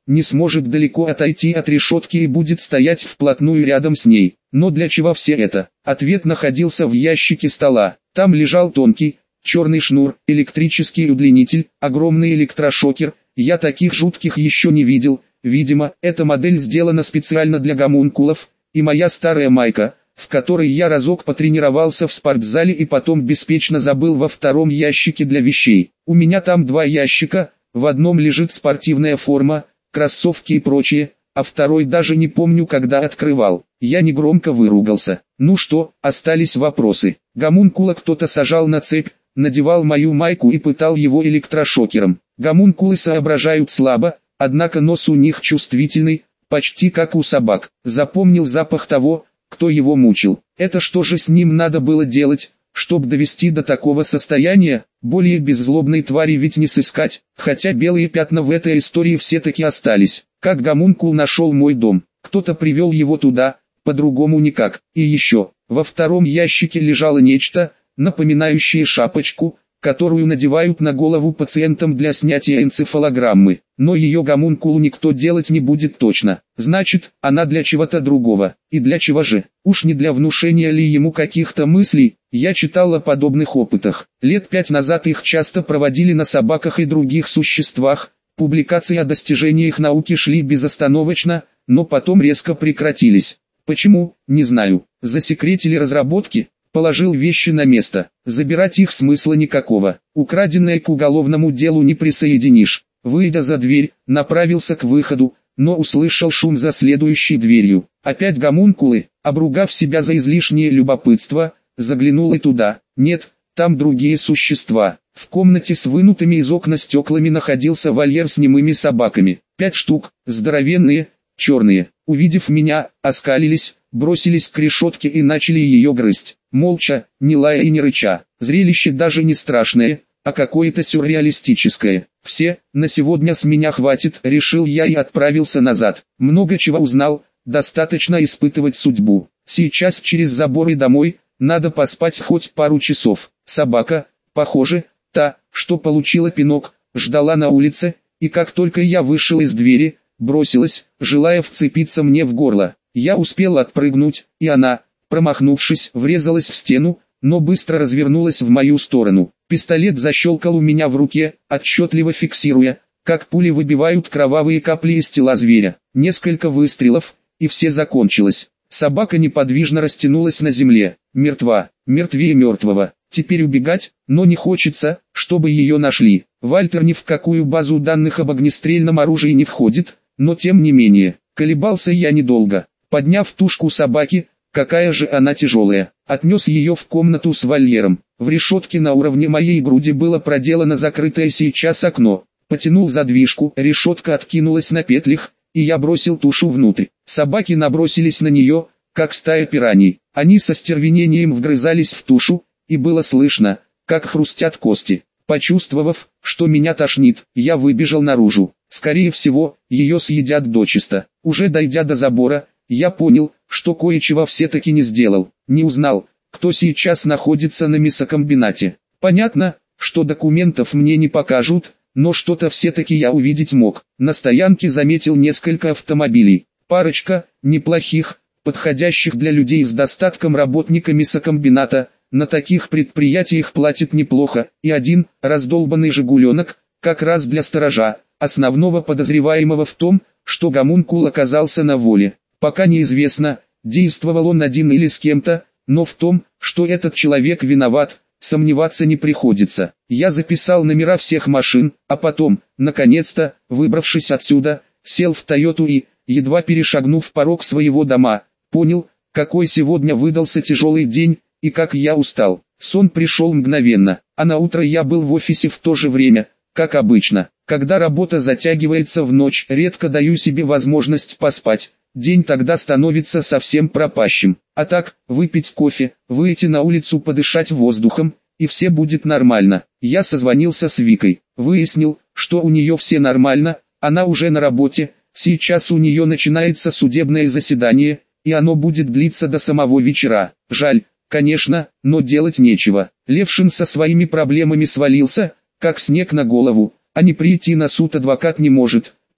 не сможет далеко отойти от решетки и будет стоять вплотную рядом с ней. Но для чего все это? Ответ находился в ящике стола. Там лежал тонкий, черный шнур, электрический удлинитель, огромный электрошокер. Я таких жутких еще не видел. Видимо, эта модель сделана специально для гомункулов. И моя старая майка, в которой я разок потренировался в спортзале и потом беспечно забыл во втором ящике для вещей. У меня там два ящика, в одном лежит спортивная форма, кроссовки и прочее, а второй даже не помню, когда открывал. Я негромко выругался. Ну что, остались вопросы. Гомункула кто-то сажал на цепь, надевал мою майку и пытал его электрошокером. Гомункулы соображают слабо, однако нос у них чувствительный, почти как у собак. Запомнил запах того, кто его мучил. Это что же с ним надо было делать, чтобы довести до такого состояния? Более беззлобной твари ведь не сыскать, хотя белые пятна в этой истории все-таки остались. Как гомункул нашел мой дом? Кто-то привел его туда, по-другому никак. И еще, во втором ящике лежало нечто, напоминающее шапочку, которую надевают на голову пациентам для снятия энцефалограммы. Но ее гомункулу никто делать не будет точно. Значит, она для чего-то другого. И для чего же? Уж не для внушения ли ему каких-то мыслей? Я читал о подобных опытах. Лет пять назад их часто проводили на собаках и других существах. Публикации о достижениях науки шли безостановочно, но потом резко прекратились. Почему? Не знаю. Засекретили разработки? Положил вещи на место. Забирать их смысла никакого. Украденное к уголовному делу не присоединишь. Выйдя за дверь, направился к выходу, но услышал шум за следующей дверью. Опять гомункулы, обругав себя за излишнее любопытство, заглянул и туда. Нет, там другие существа. В комнате с вынутыми из окна стеклами находился вольер с немыми собаками. Пять штук, здоровенные, черные. Увидев меня, оскалились, бросились к решетке и начали ее грызть. Молча, не лая и не рыча. Зрелище даже не страшное, а какое-то сюрреалистическое. Все, на сегодня с меня хватит, решил я и отправился назад. Много чего узнал, достаточно испытывать судьбу. Сейчас через забор и домой, надо поспать хоть пару часов. Собака, похоже, та, что получила пинок, ждала на улице, и как только я вышел из двери, бросилась, желая вцепиться мне в горло. Я успел отпрыгнуть, и она, промахнувшись, врезалась в стену, но быстро развернулась в мою сторону. Пистолет защелкал у меня в руке, отчетливо фиксируя, как пули выбивают кровавые капли из тела зверя. Несколько выстрелов, и все закончилось. Собака неподвижно растянулась на земле, мертва, мертвее мертвого. Теперь убегать, но не хочется, чтобы ее нашли. Вальтер ни в какую базу данных об огнестрельном оружии не входит, но тем не менее, колебался я недолго. Подняв тушку собаки, какая же она тяжелая, отнес ее в комнату с вольером. В решетке на уровне моей груди было проделано закрытое сейчас окно. Потянул задвижку, решетка откинулась на петлях, и я бросил тушу внутрь. Собаки набросились на нее, как стая пираний. Они со стервенением вгрызались в тушу, и было слышно, как хрустят кости. Почувствовав, что меня тошнит, я выбежал наружу. Скорее всего, ее съедят дочисто. Уже дойдя до забора, я понял, что кое-чего все-таки не сделал. Не узнал, кто сейчас находится на мясокомбинате. Понятно, что документов мне не покажут, но что-то все-таки я увидеть мог. На стоянке заметил несколько автомобилей. Парочка, неплохих, подходящих для людей с достатком работника мясокомбината. На таких предприятиях платят неплохо. И один, раздолбанный «Жигуленок», как раз для сторожа, основного подозреваемого в том, что гомункул оказался на воле. Пока неизвестно, действовал он один или с кем-то, но в том, что этот человек виноват, сомневаться не приходится. Я записал номера всех машин, а потом, наконец-то, выбравшись отсюда, сел в Тойоту и, едва перешагнув порог своего дома, понял, какой сегодня выдался тяжелый день, и как я устал. Сон пришел мгновенно, а на утро я был в офисе в то же время, как обычно. Когда работа затягивается в ночь, редко даю себе возможность поспать. День тогда становится совсем пропащим. А так, выпить кофе, выйти на улицу подышать воздухом, и все будет нормально. Я созвонился с Викой, выяснил, что у нее все нормально, она уже на работе, сейчас у нее начинается судебное заседание, и оно будет длиться до самого вечера. Жаль, конечно, но делать нечего. Левшин со своими проблемами свалился, как снег на голову, а не прийти на суд адвокат не может,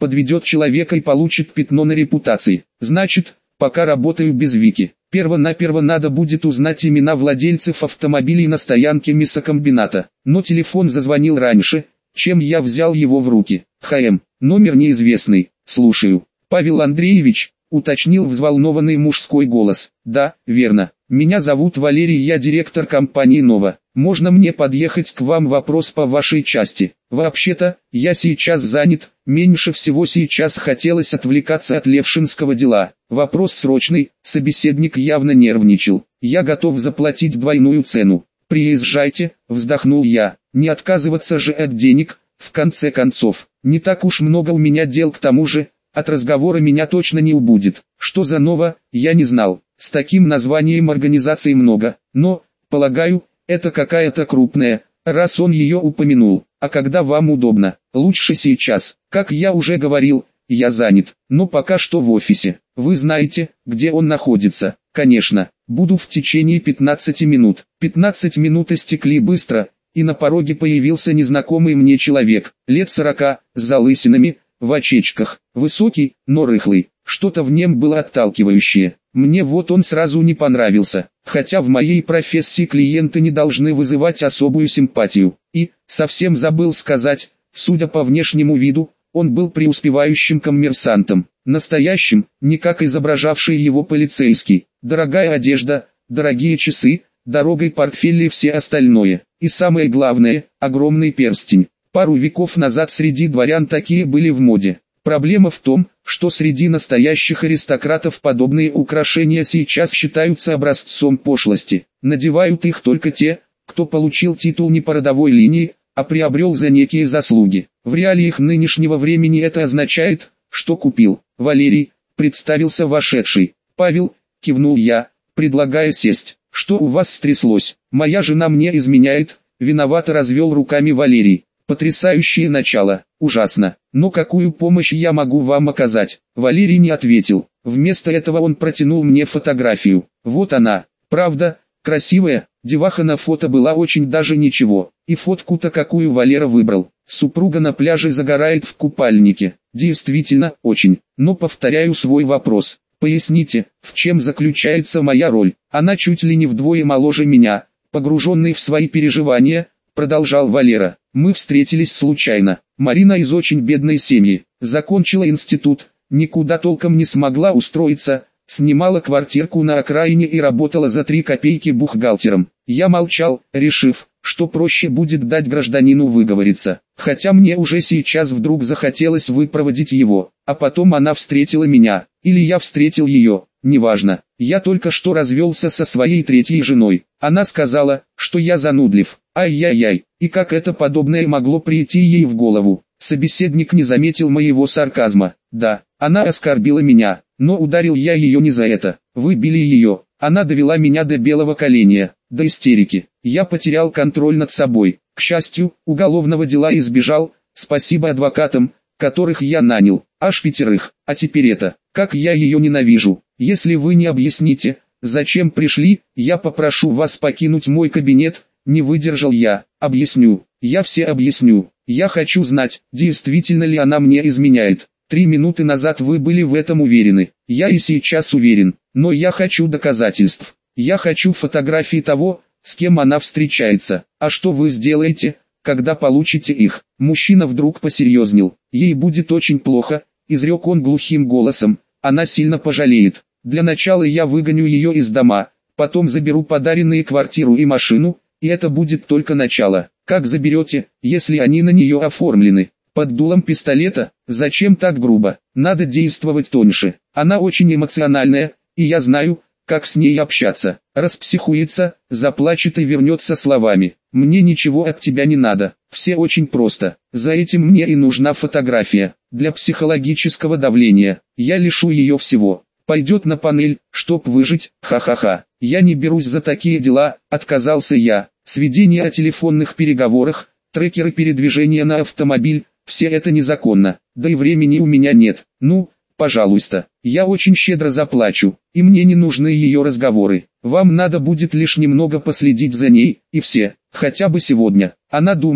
подведет человека и получит пятно на репутации. Значит, пока работаю без Вики, перво-наперво надо будет узнать имена владельцев автомобилей на стоянке мясокомбината. Но телефон зазвонил раньше, чем я взял его в руки. ХМ, номер неизвестный, слушаю. Павел Андреевич, уточнил взволнованный мужской голос. Да, верно. Меня зовут Валерий, я директор компании «Нова». Можно мне подъехать к вам, вопрос по вашей части? Вообще-то, я сейчас занят, меньше всего сейчас хотелось отвлекаться от Левшинского дела. Вопрос срочный, собеседник явно нервничал. Я готов заплатить двойную цену. Приезжайте, вздохнул я, не отказываться же от денег, в конце концов. Не так уж много у меня дел, к тому же, от разговора меня точно не убудет. Что за «Нова», я не знал. С таким названием организаций много, но, полагаю, это какая-то крупная, раз он ее упомянул. А когда вам удобно? Лучше сейчас. Как я уже говорил, я занят, но пока что в офисе. Вы знаете, где он находится? Конечно, буду в течение пятнадцати минут. пятнадцать минут истекли быстро, и на пороге появился незнакомый мне человек, лет сорока, с залысинами, в очечках, высокий, но рыхлый. Что-то в нем было отталкивающее. Мне вот он сразу не понравился, хотя в моей профессии клиенты не должны вызывать особую симпатию. И, совсем забыл сказать, судя по внешнему виду, он был преуспевающим коммерсантом. Настоящим, не как изображавший его полицейский. Дорогая одежда, дорогие часы, дорогой портфель и все остальное. И самое главное, огромный перстень. Пару веков назад среди дворян такие были в моде. Проблема в том, что среди настоящих аристократов подобные украшения сейчас считаются образцом пошлости. Надевают их только те, кто получил титул не по родовой линии, а приобрел за некие заслуги. В реалиях нынешнего времени это означает, что купил. Валерий, представился вошедший. Павел, кивнул я, предлагая сесть. Что у вас стряслось? Моя жена мне изменяет, виновато развел руками Валерий. Потрясающее начало, ужасно. Но какую помощь я могу вам оказать? Валерий не ответил. Вместо этого он протянул мне фотографию. Вот она. Правда, красивая. Деваха на фото была очень даже ничего. И фотку-то какую Валера выбрал. Супруга на пляже загорает в купальнике. Действительно, очень. Но повторяю свой вопрос. Поясните, в чем заключается моя роль? Она чуть ли не вдвое моложе меня. Погруженный в свои переживания, продолжал Валера. Мы встретились случайно. Марина из очень бедной семьи. Закончила институт, никуда толком не смогла устроиться, снимала квартирку на окраине и работала за три копейки бухгалтером. Я молчал, решив, что проще будет дать гражданину выговориться. Хотя мне уже сейчас вдруг захотелось выпроводить его. А потом она встретила меня, или я встретил ее, неважно. Я только что развелся со своей третьей женой. Она сказала, что я занудлив. Ай-яй-яй, и как это подобное могло прийти ей в голову? Собеседник не заметил моего сарказма. Да, она оскорбила меня, но ударил я ее не за это. Вы били ее, она довела меня до белого коленя, до истерики. Я потерял контроль над собой. К счастью, уголовного дела избежал, спасибо адвокатам, которых я нанял, аж пятерых. А теперь это, как я ее ненавижу. Если вы не объясните, зачем пришли, я попрошу вас покинуть мой кабинет. Не выдержал я. Объясню, я все объясню. Я хочу знать, действительно ли она мне изменяет. Три минуты назад вы были в этом уверены. Я и сейчас уверен, но я хочу доказательств. Я хочу фотографии того, с кем она встречается. А что вы сделаете, когда получите их? Мужчина вдруг посерьезнел. Ей будет очень плохо, изрек он глухим голосом. Она сильно пожалеет. Для начала я выгоню ее из дома, потом заберу подаренные квартиру и машину. И это будет только начало. Как заберете, если они на нее оформлены? Под дулом пистолета? Зачем так грубо? Надо действовать тоньше. Она очень эмоциональная, и я знаю, как с ней общаться. Распсихуется, заплачет и вернется словами. Мне ничего от тебя не надо. Все очень просто. За этим мне и нужна фотография. Для психологического давления. Я лишу ее всего. Пойдет на панель, чтоб выжить, ха-ха-ха. Я не берусь за такие дела, отказался я. Сведения о телефонных переговорах, трекеры передвижения на автомобиль, все это незаконно. Да и времени у меня нет. Ну, пожалуйста, я очень щедро заплачу, и мне не нужны ее разговоры. Вам надо будет лишь немного последить за ней, и все, хотя бы сегодня. Она думает,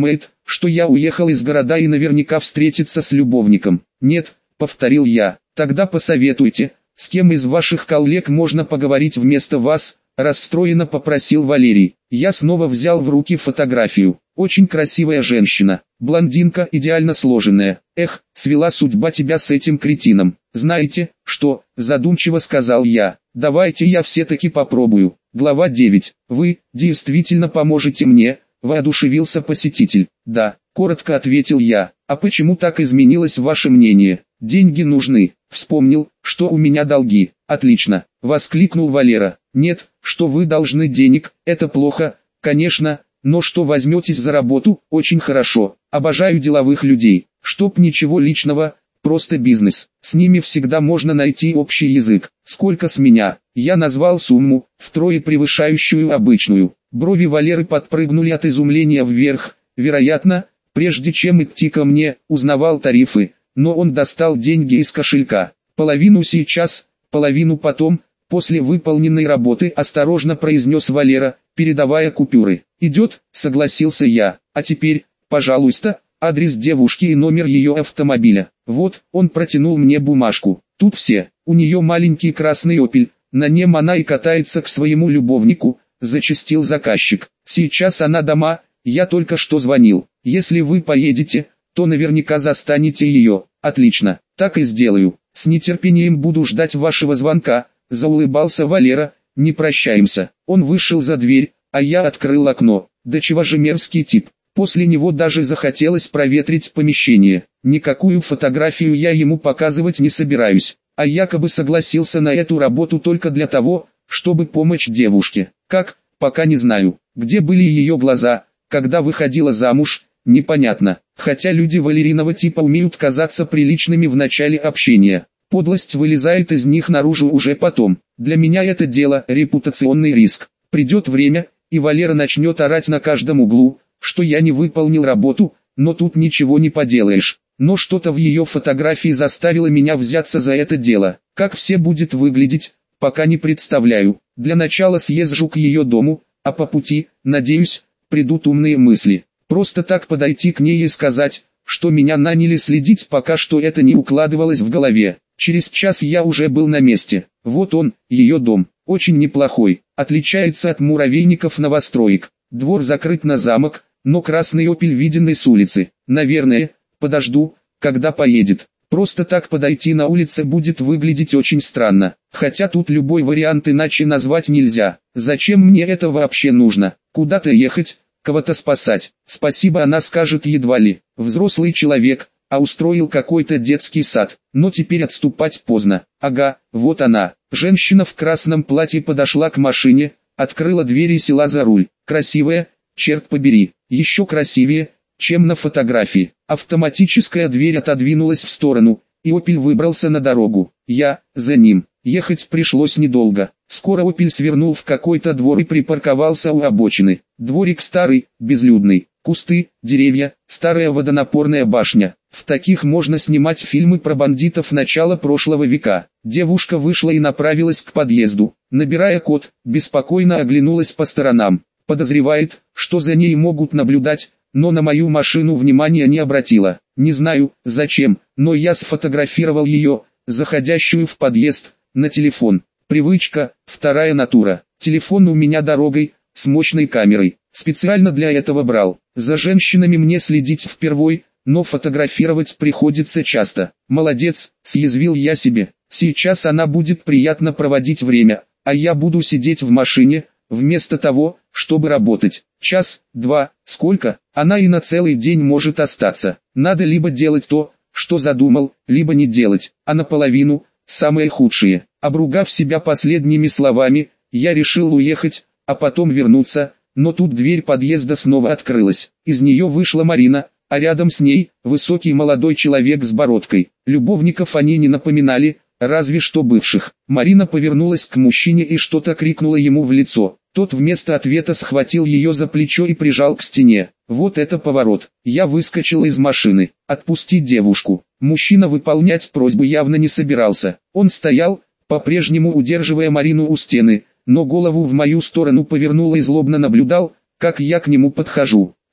что я уехал из города и наверняка встретиться с любовником. Нет, повторил я. Тогда посоветуйте, с кем из ваших коллег можно поговорить вместо вас, расстроенно попросил Валерий. Я снова взял в руки фотографию. Очень красивая женщина, блондинка идеально сложенная. Эх, свела судьба тебя с этим кретином. Знаете, что, задумчиво сказал я. Давайте я все-таки попробую. Глава девять. Вы, действительно поможете мне, воодушевился посетитель. Да, коротко ответил я. А почему так изменилось ваше мнение? Деньги нужны. Вспомнил, что у меня долги. Отлично, воскликнул Валера. Нет, что вы должны денег, это плохо, конечно, но что возьметесь за работу, очень хорошо. Обожаю деловых людей. Чтоб ничего личного, просто бизнес. С ними всегда можно найти общий язык. Сколько с меня? Я назвал сумму, втрое превышающую обычную. Брови Валеры подпрыгнули от изумления вверх. Вероятно, прежде чем идти ко мне, узнавал тарифы, но он достал деньги из кошелька. Половину сейчас, половину потом, после выполненной работы, осторожно произнес Валера, передавая купюры. «Идет», согласился я. «А теперь, пожалуйста, адрес девушки и номер ее автомобиля». Вот, он протянул мне бумажку. Тут все. У нее маленький красный «Опель», на нем она и катается к своему любовнику, зачастил заказчик. Сейчас она дома, я только что звонил. Если вы поедете, то наверняка застанете ее. Отлично, так и сделаю. С нетерпением буду ждать вашего звонка. Заулыбался Валера. Не прощаемся. Он вышел за дверь, а я открыл окно. Да чего же мерзкий тип. После него даже захотелось проветрить помещение. Никакую фотографию я ему показывать не собираюсь. А якобы согласился на эту работу только для того, чтобы помочь девушке. Как, пока не знаю. Где были ее глаза, когда выходила замуж, непонятно. Хотя люди Валериного типа умеют казаться приличными в начале общения. Подлость вылезает из них наружу уже потом. Для меня это дело репутационный риск. Придет время, и Валера начнет орать на каждом углу, что я не выполнил работу, но тут ничего не поделаешь. Но что-то в ее фотографии заставило меня взяться за это дело. Как все будет выглядеть, пока не представляю. Для начала съезжу к ее дому, а по пути, надеюсь, придут умные мысли. Просто так подойти к ней и сказать, что меня наняли следить, пока что это не укладывалось в голове. Через час я уже был на месте. Вот он, ее дом. Очень неплохой. Отличается от муравейников новостроек. Двор закрыт на замок, но красный «Опель» виден с улицы. Наверное, подожду, когда поедет. Просто так подойти на улице будет выглядеть очень странно. Хотя тут любой вариант иначе назвать нельзя. Зачем мне это вообще нужно? Куда-то ехать, кого-то спасать. Спасибо она скажет едва ли. Взрослый человек, а устроил какой-то детский сад. Но теперь отступать поздно. Ага, вот она. Женщина в красном платье подошла к машине, открыла дверь и села за руль. Красивая, черт побери, еще красивее, чем на фотографии. Автоматическая дверь отодвинулась в сторону, и «Опель» выбрался на дорогу. Я, за ним. Ехать пришлось недолго. Скоро «Опель» свернул в какой-то двор и припарковался у обочины. Дворик старый, безлюдный. Кусты, деревья, старая водонапорная башня. В таких можно снимать фильмы про бандитов начала прошлого века. Девушка вышла и направилась к подъезду. Набирая код, беспокойно оглянулась по сторонам. Подозревает, что за ней могут наблюдать, но на мою машину внимания не обратила. Не знаю, зачем, но я сфотографировал ее, заходящую в подъезд, на телефон. Привычка, вторая натура. Телефон у меня дорогой, с мощной камерой. Специально для этого брал. За женщинами мне следить впервой, но фотографировать приходится часто. Молодец, съязвил я себе. Сейчас она будет приятно проводить время, а я буду сидеть в машине, вместо того, чтобы работать. Час, два, сколько, она и на целый день может остаться. Надо либо делать то, что задумал, либо не делать, а наполовину, самое худшее. Обругав себя последними словами, я решил уехать, а потом вернуться, но тут дверь подъезда снова открылась. Из нее вышла Марина, а рядом с ней, высокий молодой человек с бородкой. Любовников они не напоминали, разве что бывших. Марина повернулась к мужчине и что-то крикнула ему в лицо. Тот вместо ответа схватил ее за плечо и прижал к стене. Вот это поворот. Я выскочил из машины. Отпустить девушку. Мужчина выполнять просьбу явно не собирался. Он стоял, по-прежнему удерживая Марину у стены, но голову в мою сторону повернул и злобно наблюдал, как я к нему подхожу.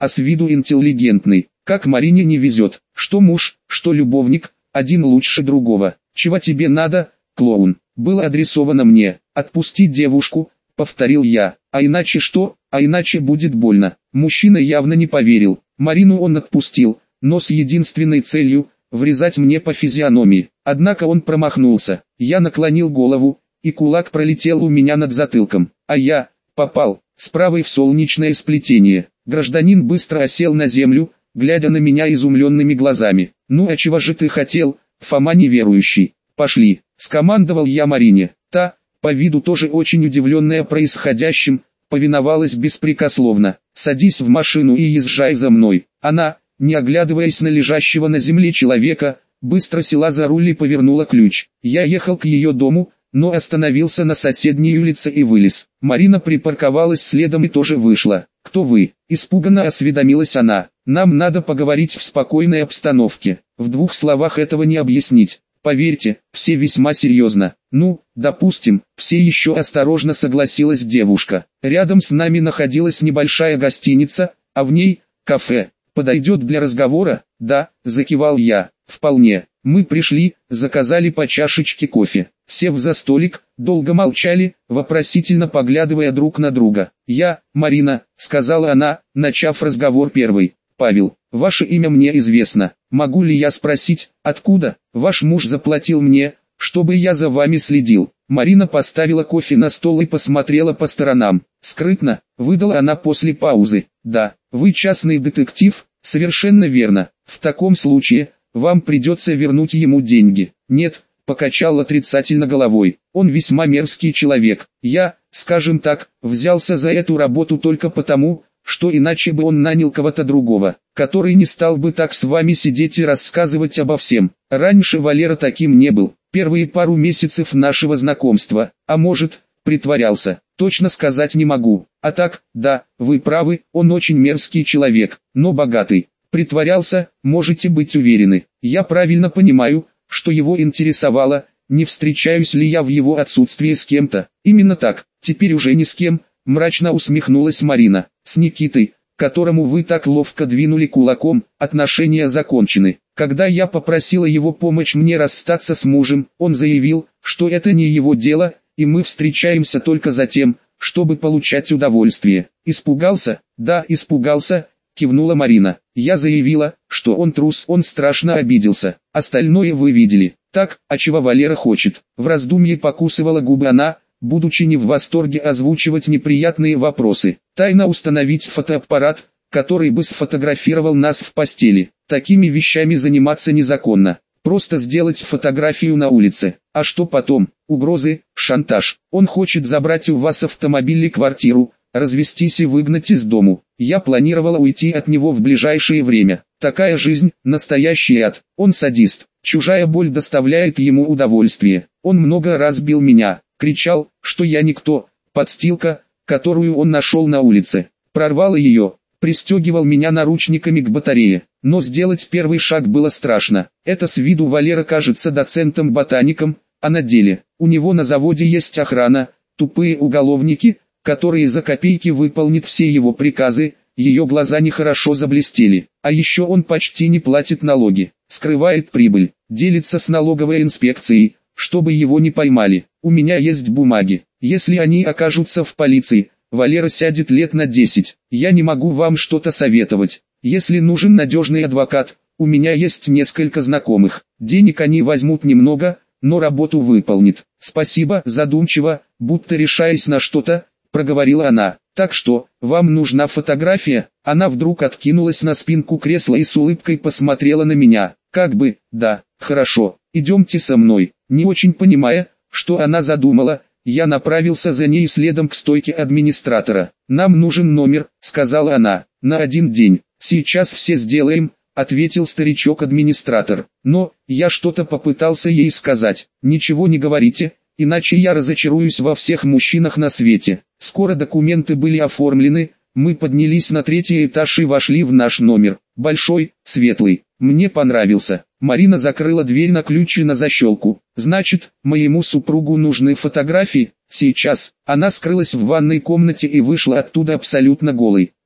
а с виду интеллигентный. Как Марине не везет, что муж, что любовник, один лучше другого. Чего тебе надо, клоун? Было адресовано мне. Отпусти девушку, повторил я. А иначе что? А иначе будет больно. Мужчина явно не поверил. Марину он отпустил, но с единственной целью – врезать мне по физиономии. Однако он промахнулся. Я наклонил голову, и кулак пролетел у меня над затылком. А я попал с правой в солнечное сплетение. Гражданин быстро осел на землю, глядя на меня изумленными глазами. «Ну а чего же ты хотел, Фома неверующий? Пошли!» – скомандовал я Марине. Та, по виду тоже очень удивленная происходящим, повиновалась беспрекословно. «Садись в машину и езжай за мной». Она, не оглядываясь на лежащего на земле человека, быстро села за руль и повернула ключ. Я ехал к ее дому, но остановился на соседней улице и вылез. Марина припарковалась следом и тоже вышла. «Кто вы?» – испуганно осведомилась она. «Нам надо поговорить в спокойной обстановке. В двух словах этого не объяснить. Поверьте, все весьма серьезно». «Ну, допустим», – все еще осторожно согласилась девушка. «Рядом с нами находилась небольшая гостиница, а в ней – кафе. Подойдет для разговора?» «Да», – закивал я. «Вполне. Мы пришли, заказали по чашечке кофе. Сев за столик, долго молчали, вопросительно поглядывая друг на друга. «Я, Марина», — сказала она, начав разговор первой. «Павел, ваше имя мне известно. Могу ли я спросить, откуда? Ваш муж заплатил мне, чтобы я за вами следил». Марина поставила кофе на стол и посмотрела по сторонам. Скрытно, выдала она после паузы. «Да, вы частный детектив?» «Совершенно верно. В таком случае, вам придется вернуть ему деньги». «Нет», — покачал отрицательно головой. «Он весьма мерзкий человек. Я, скажем так, взялся за эту работу только потому, что иначе бы он нанял кого-то другого, который не стал бы так с вами сидеть и рассказывать обо всем. Раньше Валера таким не был. Первые пару месяцев нашего знакомства, а может, притворялся. Точно сказать не могу. А так, да, вы правы, он очень мерзкий человек, но богатый. Притворялся, можете быть уверены. Я правильно понимаю, что его интересовало, не встречаюсь ли я в его отсутствии с кем-то. Именно так, теперь уже ни с кем, мрачно усмехнулась Марина. С Никитой, которому вы так ловко двинули кулаком, отношения закончены. Когда я попросила его помочь мне расстаться с мужем, он заявил, что это не его дело, и мы встречаемся только за тем, чтобы получать удовольствие. Испугался? Да, испугался, кивнула Марина. Я заявила, что он трус, он страшно обиделся. Остальное вы видели. Так, а чего Валера хочет? В раздумье покусывала губы она, будучи не в восторге озвучивать неприятные вопросы. Тайно установить фотоаппарат, который бы сфотографировал нас в постели. Такими вещами заниматься незаконно. Просто сделать фотографию на улице. А что потом? Угрозы, шантаж. Он хочет забрать у вас автомобиль и квартиру, развестись и выгнать из дому. Я планировала уйти от него в ближайшее время. Такая жизнь, настоящий ад. Он садист. Чужая боль доставляет ему удовольствие. Он много раз бил меня, кричал, что я никто, подстилка, которую он нашел на улице. Прорвало ее, пристегивал меня наручниками к батарее. Но сделать первый шаг было страшно. Это с виду Валера кажется доцентом-ботаником, а на деле, у него на заводе есть охрана, тупые уголовники, которые за копейки выполнят все его приказы. Ее глаза нехорошо заблестели. А еще он почти не платит налоги, скрывает прибыль, делится с налоговой инспекцией, чтобы его не поймали. У меня есть бумаги. Если они окажутся в полиции, Валера сядет лет на десять. Я не могу вам что-то советовать. Если нужен надежный адвокат, у меня есть несколько знакомых. Денег они возьмут немного, но работу выполнит. Спасибо, задумчиво, будто решаясь на что-то, проговорила она. Так что, вам нужна фотография? Она вдруг откинулась на спинку кресла и с улыбкой посмотрела на меня. Как бы, да, хорошо, идемте со мной. Не очень понимая, что она задумала, я направился за ней следом к стойке администратора. Нам нужен номер, сказала она, на один день. Сейчас все сделаем, ответил старичок-администратор. Но, я что-то попытался ей сказать. Ничего не говорите, иначе я разочаруюсь во всех мужчинах на свете. Скоро документы были оформлены, мы поднялись на третий этаж и вошли в наш номер. Большой, светлый, мне понравился. Марина закрыла дверь на ключ и на защелку. Значит, моему супругу нужны фотографии? Сейчас. Она скрылась в ванной комнате и вышла оттуда абсолютно голой.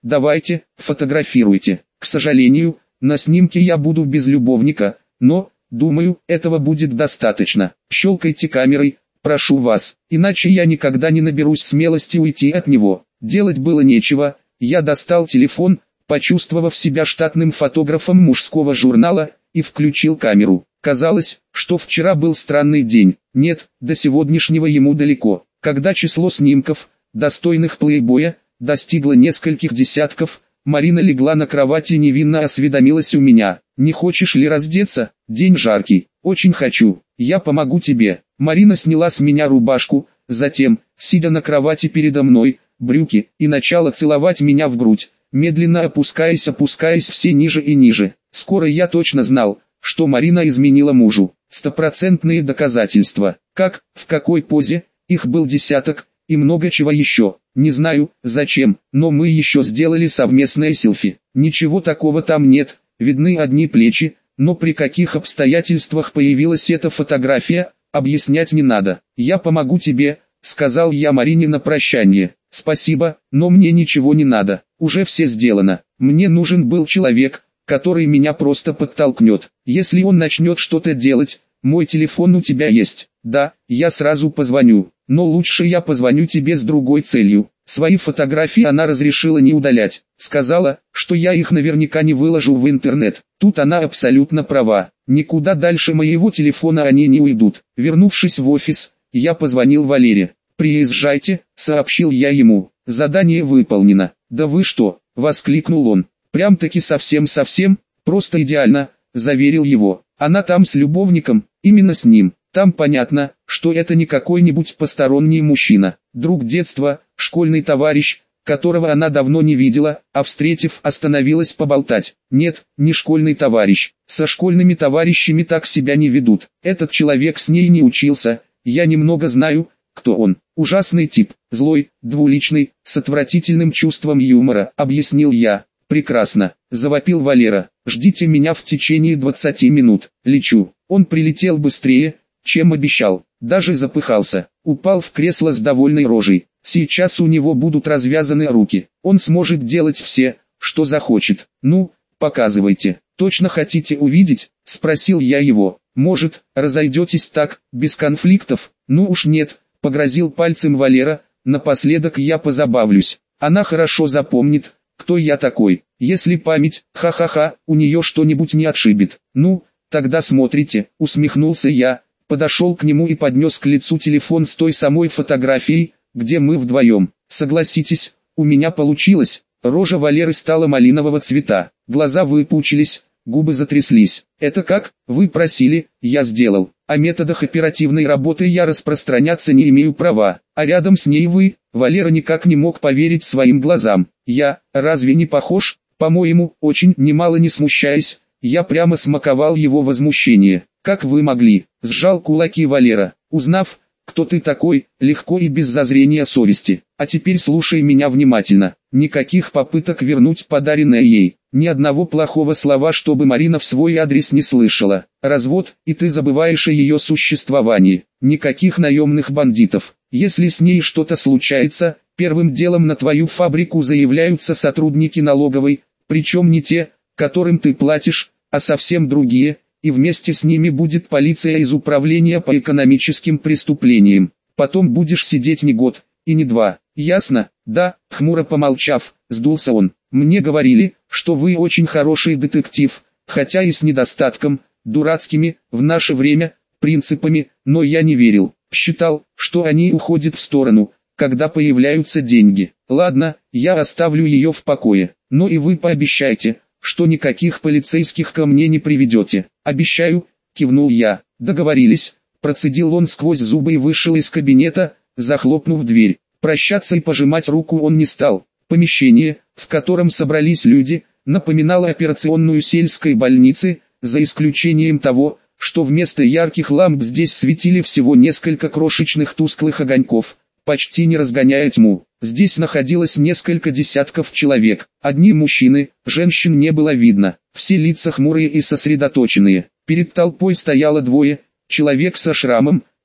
давайте, фотографируйте. К сожалению, на снимке я буду без любовника, но, думаю, этого будет достаточно. Щелкайте камерой, прошу вас, иначе я никогда не наберусь смелости уйти от него. Делать было нечего, я достал телефон, почувствовав себя штатным фотографом мужского журнала, и включил камеру. Казалось, что вчера был странный день. Нет, до сегодняшнего ему далеко. Когда число снимков, достойных плейбоя, достигло нескольких десятков, Марина легла на кровати и невинно осведомилась у меня: «Не хочешь ли раздеться? День жаркий». «Очень хочу. Я помогу тебе». Марина сняла с меня рубашку, затем, сидя на кровати передо мной, брюки, и начала целовать меня в грудь, медленно опускаясь, опускаясь все ниже и ниже. Скоро я точно знал, что Марина изменила мужу. Стопроцентные доказательства. Как, в какой позе, их был десяток, и много чего еще. Не знаю, зачем, но мы еще сделали совместное селфи. Ничего такого там нет, видны одни плечи, но при каких обстоятельствах появилась эта фотография, объяснять не надо. «Я помогу тебе», — сказал я Марине на прощание. «Спасибо, но мне ничего не надо, уже все сделано. Мне нужен был человек, который меня просто подтолкнет. Если он начнет что-то делать, мой телефон у тебя есть. Да, я сразу позвоню, но лучше я позвоню тебе с другой целью». Свои фотографии она разрешила не удалять. Сказала, что я их наверняка не выложу в интернет. Тут она абсолютно права. Никуда дальше моего телефона они не уйдут. Вернувшись в офис, я позвонил Валере. «Приезжайте», — сообщил я ему. «Задание выполнено». «Да вы что?» — воскликнул он. «Прям-таки совсем-совсем, просто идеально», — заверил его. «Она там с любовником, именно с ним. Там понятно, что это не какой-нибудь посторонний мужчина, друг детства, школьный товарищ, которого она давно не видела, а встретив, остановилась поболтать. Нет, не школьный товарищ. Со школьными товарищами так себя не ведут. Этот человек с ней не учился, я немного знаю, кто он. Ужасный тип, злой, двуличный, с отвратительным чувством юмора», — объяснил я. «Прекрасно», — завопил Валера. «Ждите меня в течение двадцати минут. Лечу». Он прилетел быстрее, чем обещал. Даже запыхался. Упал в кресло с довольной рожей. Сейчас у него будут развязаны руки. Он сможет делать все, что захочет. «Ну, показывайте. Точно хотите увидеть?» — спросил я его. «Может, разойдетесь так, без конфликтов?» «Ну уж нет», — погрозил пальцем Валера. «Напоследок я позабавлюсь. Она хорошо запомнит, кто я такой. Если память, ха-ха-ха, у нее что-нибудь не отшибет». «Ну, тогда смотрите», — усмехнулся я. Подошел к нему и поднес к лицу телефон с той самой фотографией, где мы вдвоем. Согласитесь, у меня получилось. Рожа Валеры стала малинового цвета, глаза выпучились, губы затряслись. «Это как? Вы просили, я сделал. О методах оперативной работы я распространяться не имею права, а рядом с ней вы». Валера никак не мог поверить своим глазам. «Я, разве не похож?» По-моему, очень, немало не смущаясь, я прямо смаковал его возмущение. «Как вы могли?» — сжал кулаки Валера. «Узнав, кто ты такой, легко и без зазрения совести. А теперь слушай меня внимательно. Никаких попыток вернуть подаренное ей. Ни одного плохого слова, чтобы Марина в свой адрес не слышала. Развод, и ты забываешь о ее существовании. Никаких наемных бандитов. Если с ней что-то случается, первым делом на твою фабрику заявляются сотрудники налоговой, причем не те, которым ты платишь, а совсем другие, и вместе с ними будет полиция из управления по экономическим преступлениям. Потом будешь сидеть не год, и не два. Ясно?» «Да», хмуро помолчав, сдулся он. «Мне говорили, что вы очень хороший детектив, хотя и с недостатком, дурацкими, в наше время, принципами, но я не верил. Считал, что они уходят в сторону, когда появляются деньги. Ладно, я оставлю ее в покое, но и вы пообещайте, что никаких полицейских ко мне не приведете». «Обещаю», кивнул я. «Договорились», процедил он сквозь зубы и вышел из кабинета, захлопнув дверь. Прощаться и пожимать руку он не стал. Помещение, в котором собрались люди, напоминало операционную сельской больницы, за исключением того, что вместо ярких ламп здесь светили всего несколько крошечных тусклых огоньков, почти не разгоняя тьму. Здесь находилось несколько десятков человек. Одни мужчины, женщин не было видно. Все лица хмурые и сосредоточенные. Перед толпой стояло двое, человек со шрамом,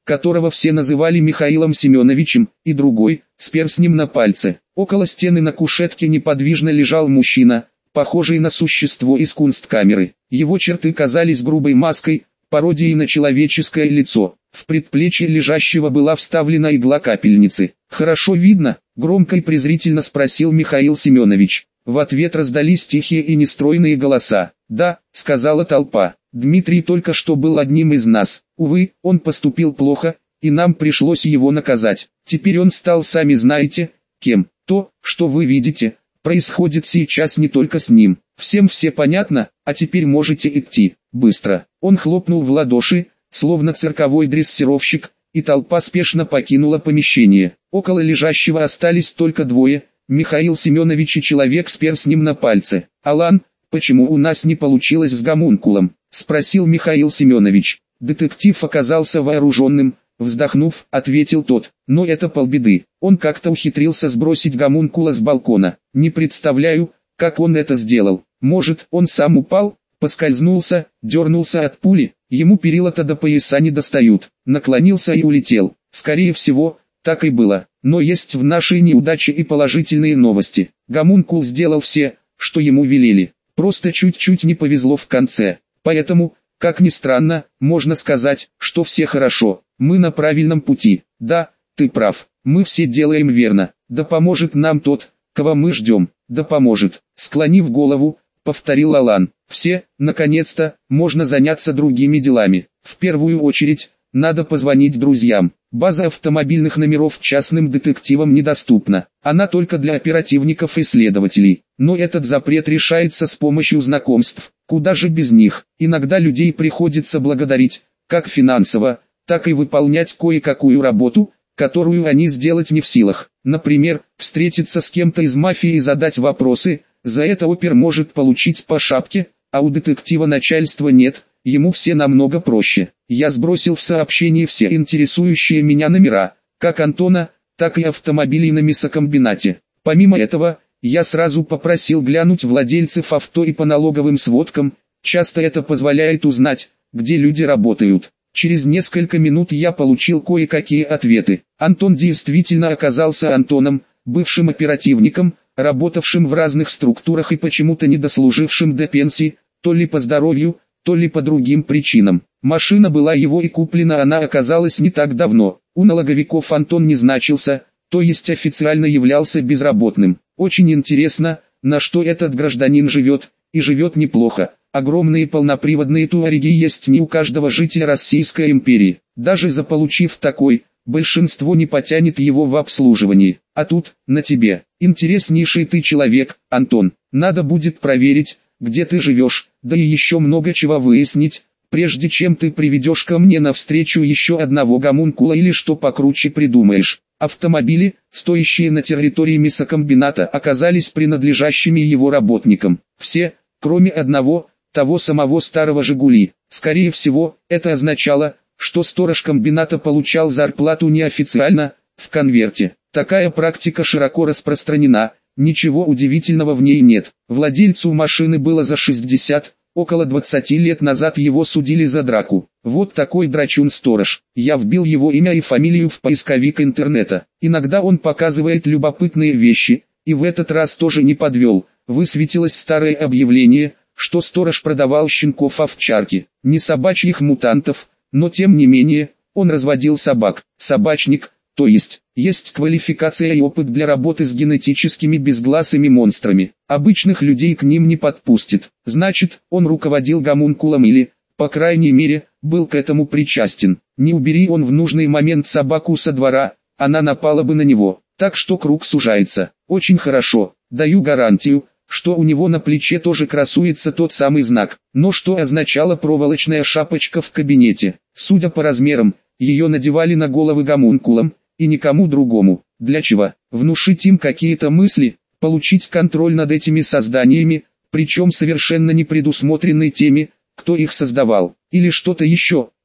которого все называли Михаилом Семеновичем, и другой, с перстнем на пальце. Около стены на кушетке неподвижно лежал мужчина, похожий на существо из кунсткамеры. Его черты казались грубой маской, пародией на человеческое лицо. В предплечье лежащего была вставлена игла капельницы. «Хорошо видно?» – громко и презрительно спросил Михаил Семенович. В ответ раздались тихие и нестройные голоса. «Да», – сказала толпа. «Дмитрий только что был одним из нас. Увы, он поступил плохо, и нам пришлось его наказать. Теперь он стал, сами знаете, кем. То, что вы видите, происходит сейчас не только с ним. Всем все понятно, а теперь можете идти. Быстро». Он хлопнул в ладоши, словно цирковой дрессировщик, и толпа спешно покинула помещение. Около лежащего остались только двое, Михаил Семенович и человек с перстнем на пальце. «Алан, почему у нас не получилось с гомункулом?» – спросил Михаил Семенович. Детектив оказался вооруженным, вздохнув, ответил тот. «Но это полбеды. Он как-то ухитрился сбросить гомункула с балкона. Не представляю, как он это сделал. Может, он сам упал, поскользнулся, дернулся от пули, ему перила-то до пояса не достают, наклонился и улетел. Скорее всего, так и было. Но есть в нашей неудаче и положительные новости. Гомункул сделал все, что ему велели. Просто чуть-чуть не повезло в конце. Поэтому, как ни странно, можно сказать, что все хорошо. Мы на правильном пути. Да, ты прав. Мы все делаем верно. Да поможет нам тот, кого мы ждем. Да поможет. Склонив голову, повторил Алан. Все, наконец-то, можно заняться другими делами. В первую очередь, надо позвонить друзьям. База автомобильных номеров частным детективам недоступна. Она только для оперативников и следователей. Но этот запрет решается с помощью знакомств. Куда же без них? Иногда людей приходится благодарить, как финансово, так и выполнять кое-какую работу, которую они сделать не в силах. Например, встретиться с кем-то из мафии и задать вопросы. За это опер может получить по шапке, а у детектива начальства нет. Ему все намного проще. Я сбросил в сообщении все интересующие меня номера, как Антона, так и автомобилей на мясокомбинате. Помимо этого, я сразу попросил глянуть владельцев авто и по налоговым сводкам, часто это позволяет узнать, где люди работают. Через несколько минут я получил кое-какие ответы. Антон действительно оказался Антоном, бывшим оперативником, работавшим в разных структурах и почему-то не дослужившим до пенсии, то ли по здоровью, то ли по другим причинам. Машина была его и куплена она оказалась не так давно. У налоговиков Антон не значился, то есть официально являлся безработным. Очень интересно, на что этот гражданин живет, и живет неплохо. Огромные полноприводные туареги есть не у каждого жителя Российской империи. Даже заполучив такой, большинство не потянет его в обслуживании. А тут, на тебе. Интереснейший ты человек, Антон. Надо будет проверить, где ты живешь, да и еще много чего выяснить, прежде чем ты приведешь ко мне навстречу еще одного гомункула или что покруче придумаешь. Автомобили, стоящие на территории мясокомбината, оказались принадлежащими его работникам. Все, кроме одного, того самого старого «Жигули». Скорее всего, это означало, что сторож комбината получал зарплату неофициально, в конверте. Такая практика широко распространена. Ничего удивительного в ней нет. Владельцу машины было за шестьдесят, около двадцати лет назад его судили за драку. Вот такой драчун-сторож. Я вбил его имя и фамилию в поисковик интернета. Иногда он показывает любопытные вещи, и в этот раз тоже не подвел. Высветилось старое объявление, что сторож продавал щенков овчарки. Не собачьих мутантов, но тем не менее, он разводил собак. Собачник. То есть, есть квалификация и опыт для работы с генетическими безгласыми монстрами. Обычных людей к ним не подпустит. Значит, он руководил гомункулом или, по крайней мере, был к этому причастен. Не убери он в нужный момент собаку со двора, она напала бы на него. Так что круг сужается. Очень хорошо. Даю гарантию, что у него на плече тоже красуется тот самый знак. Но что означала проволочная шапочка в кабинете? Судя по размерам, ее надевали на головы гомункулам, и никому другому. Для чего? Внушить им какие-то мысли, получить контроль над этими созданиями, причем совершенно не предусмотренной теми, кто их создавал, или что-то еще.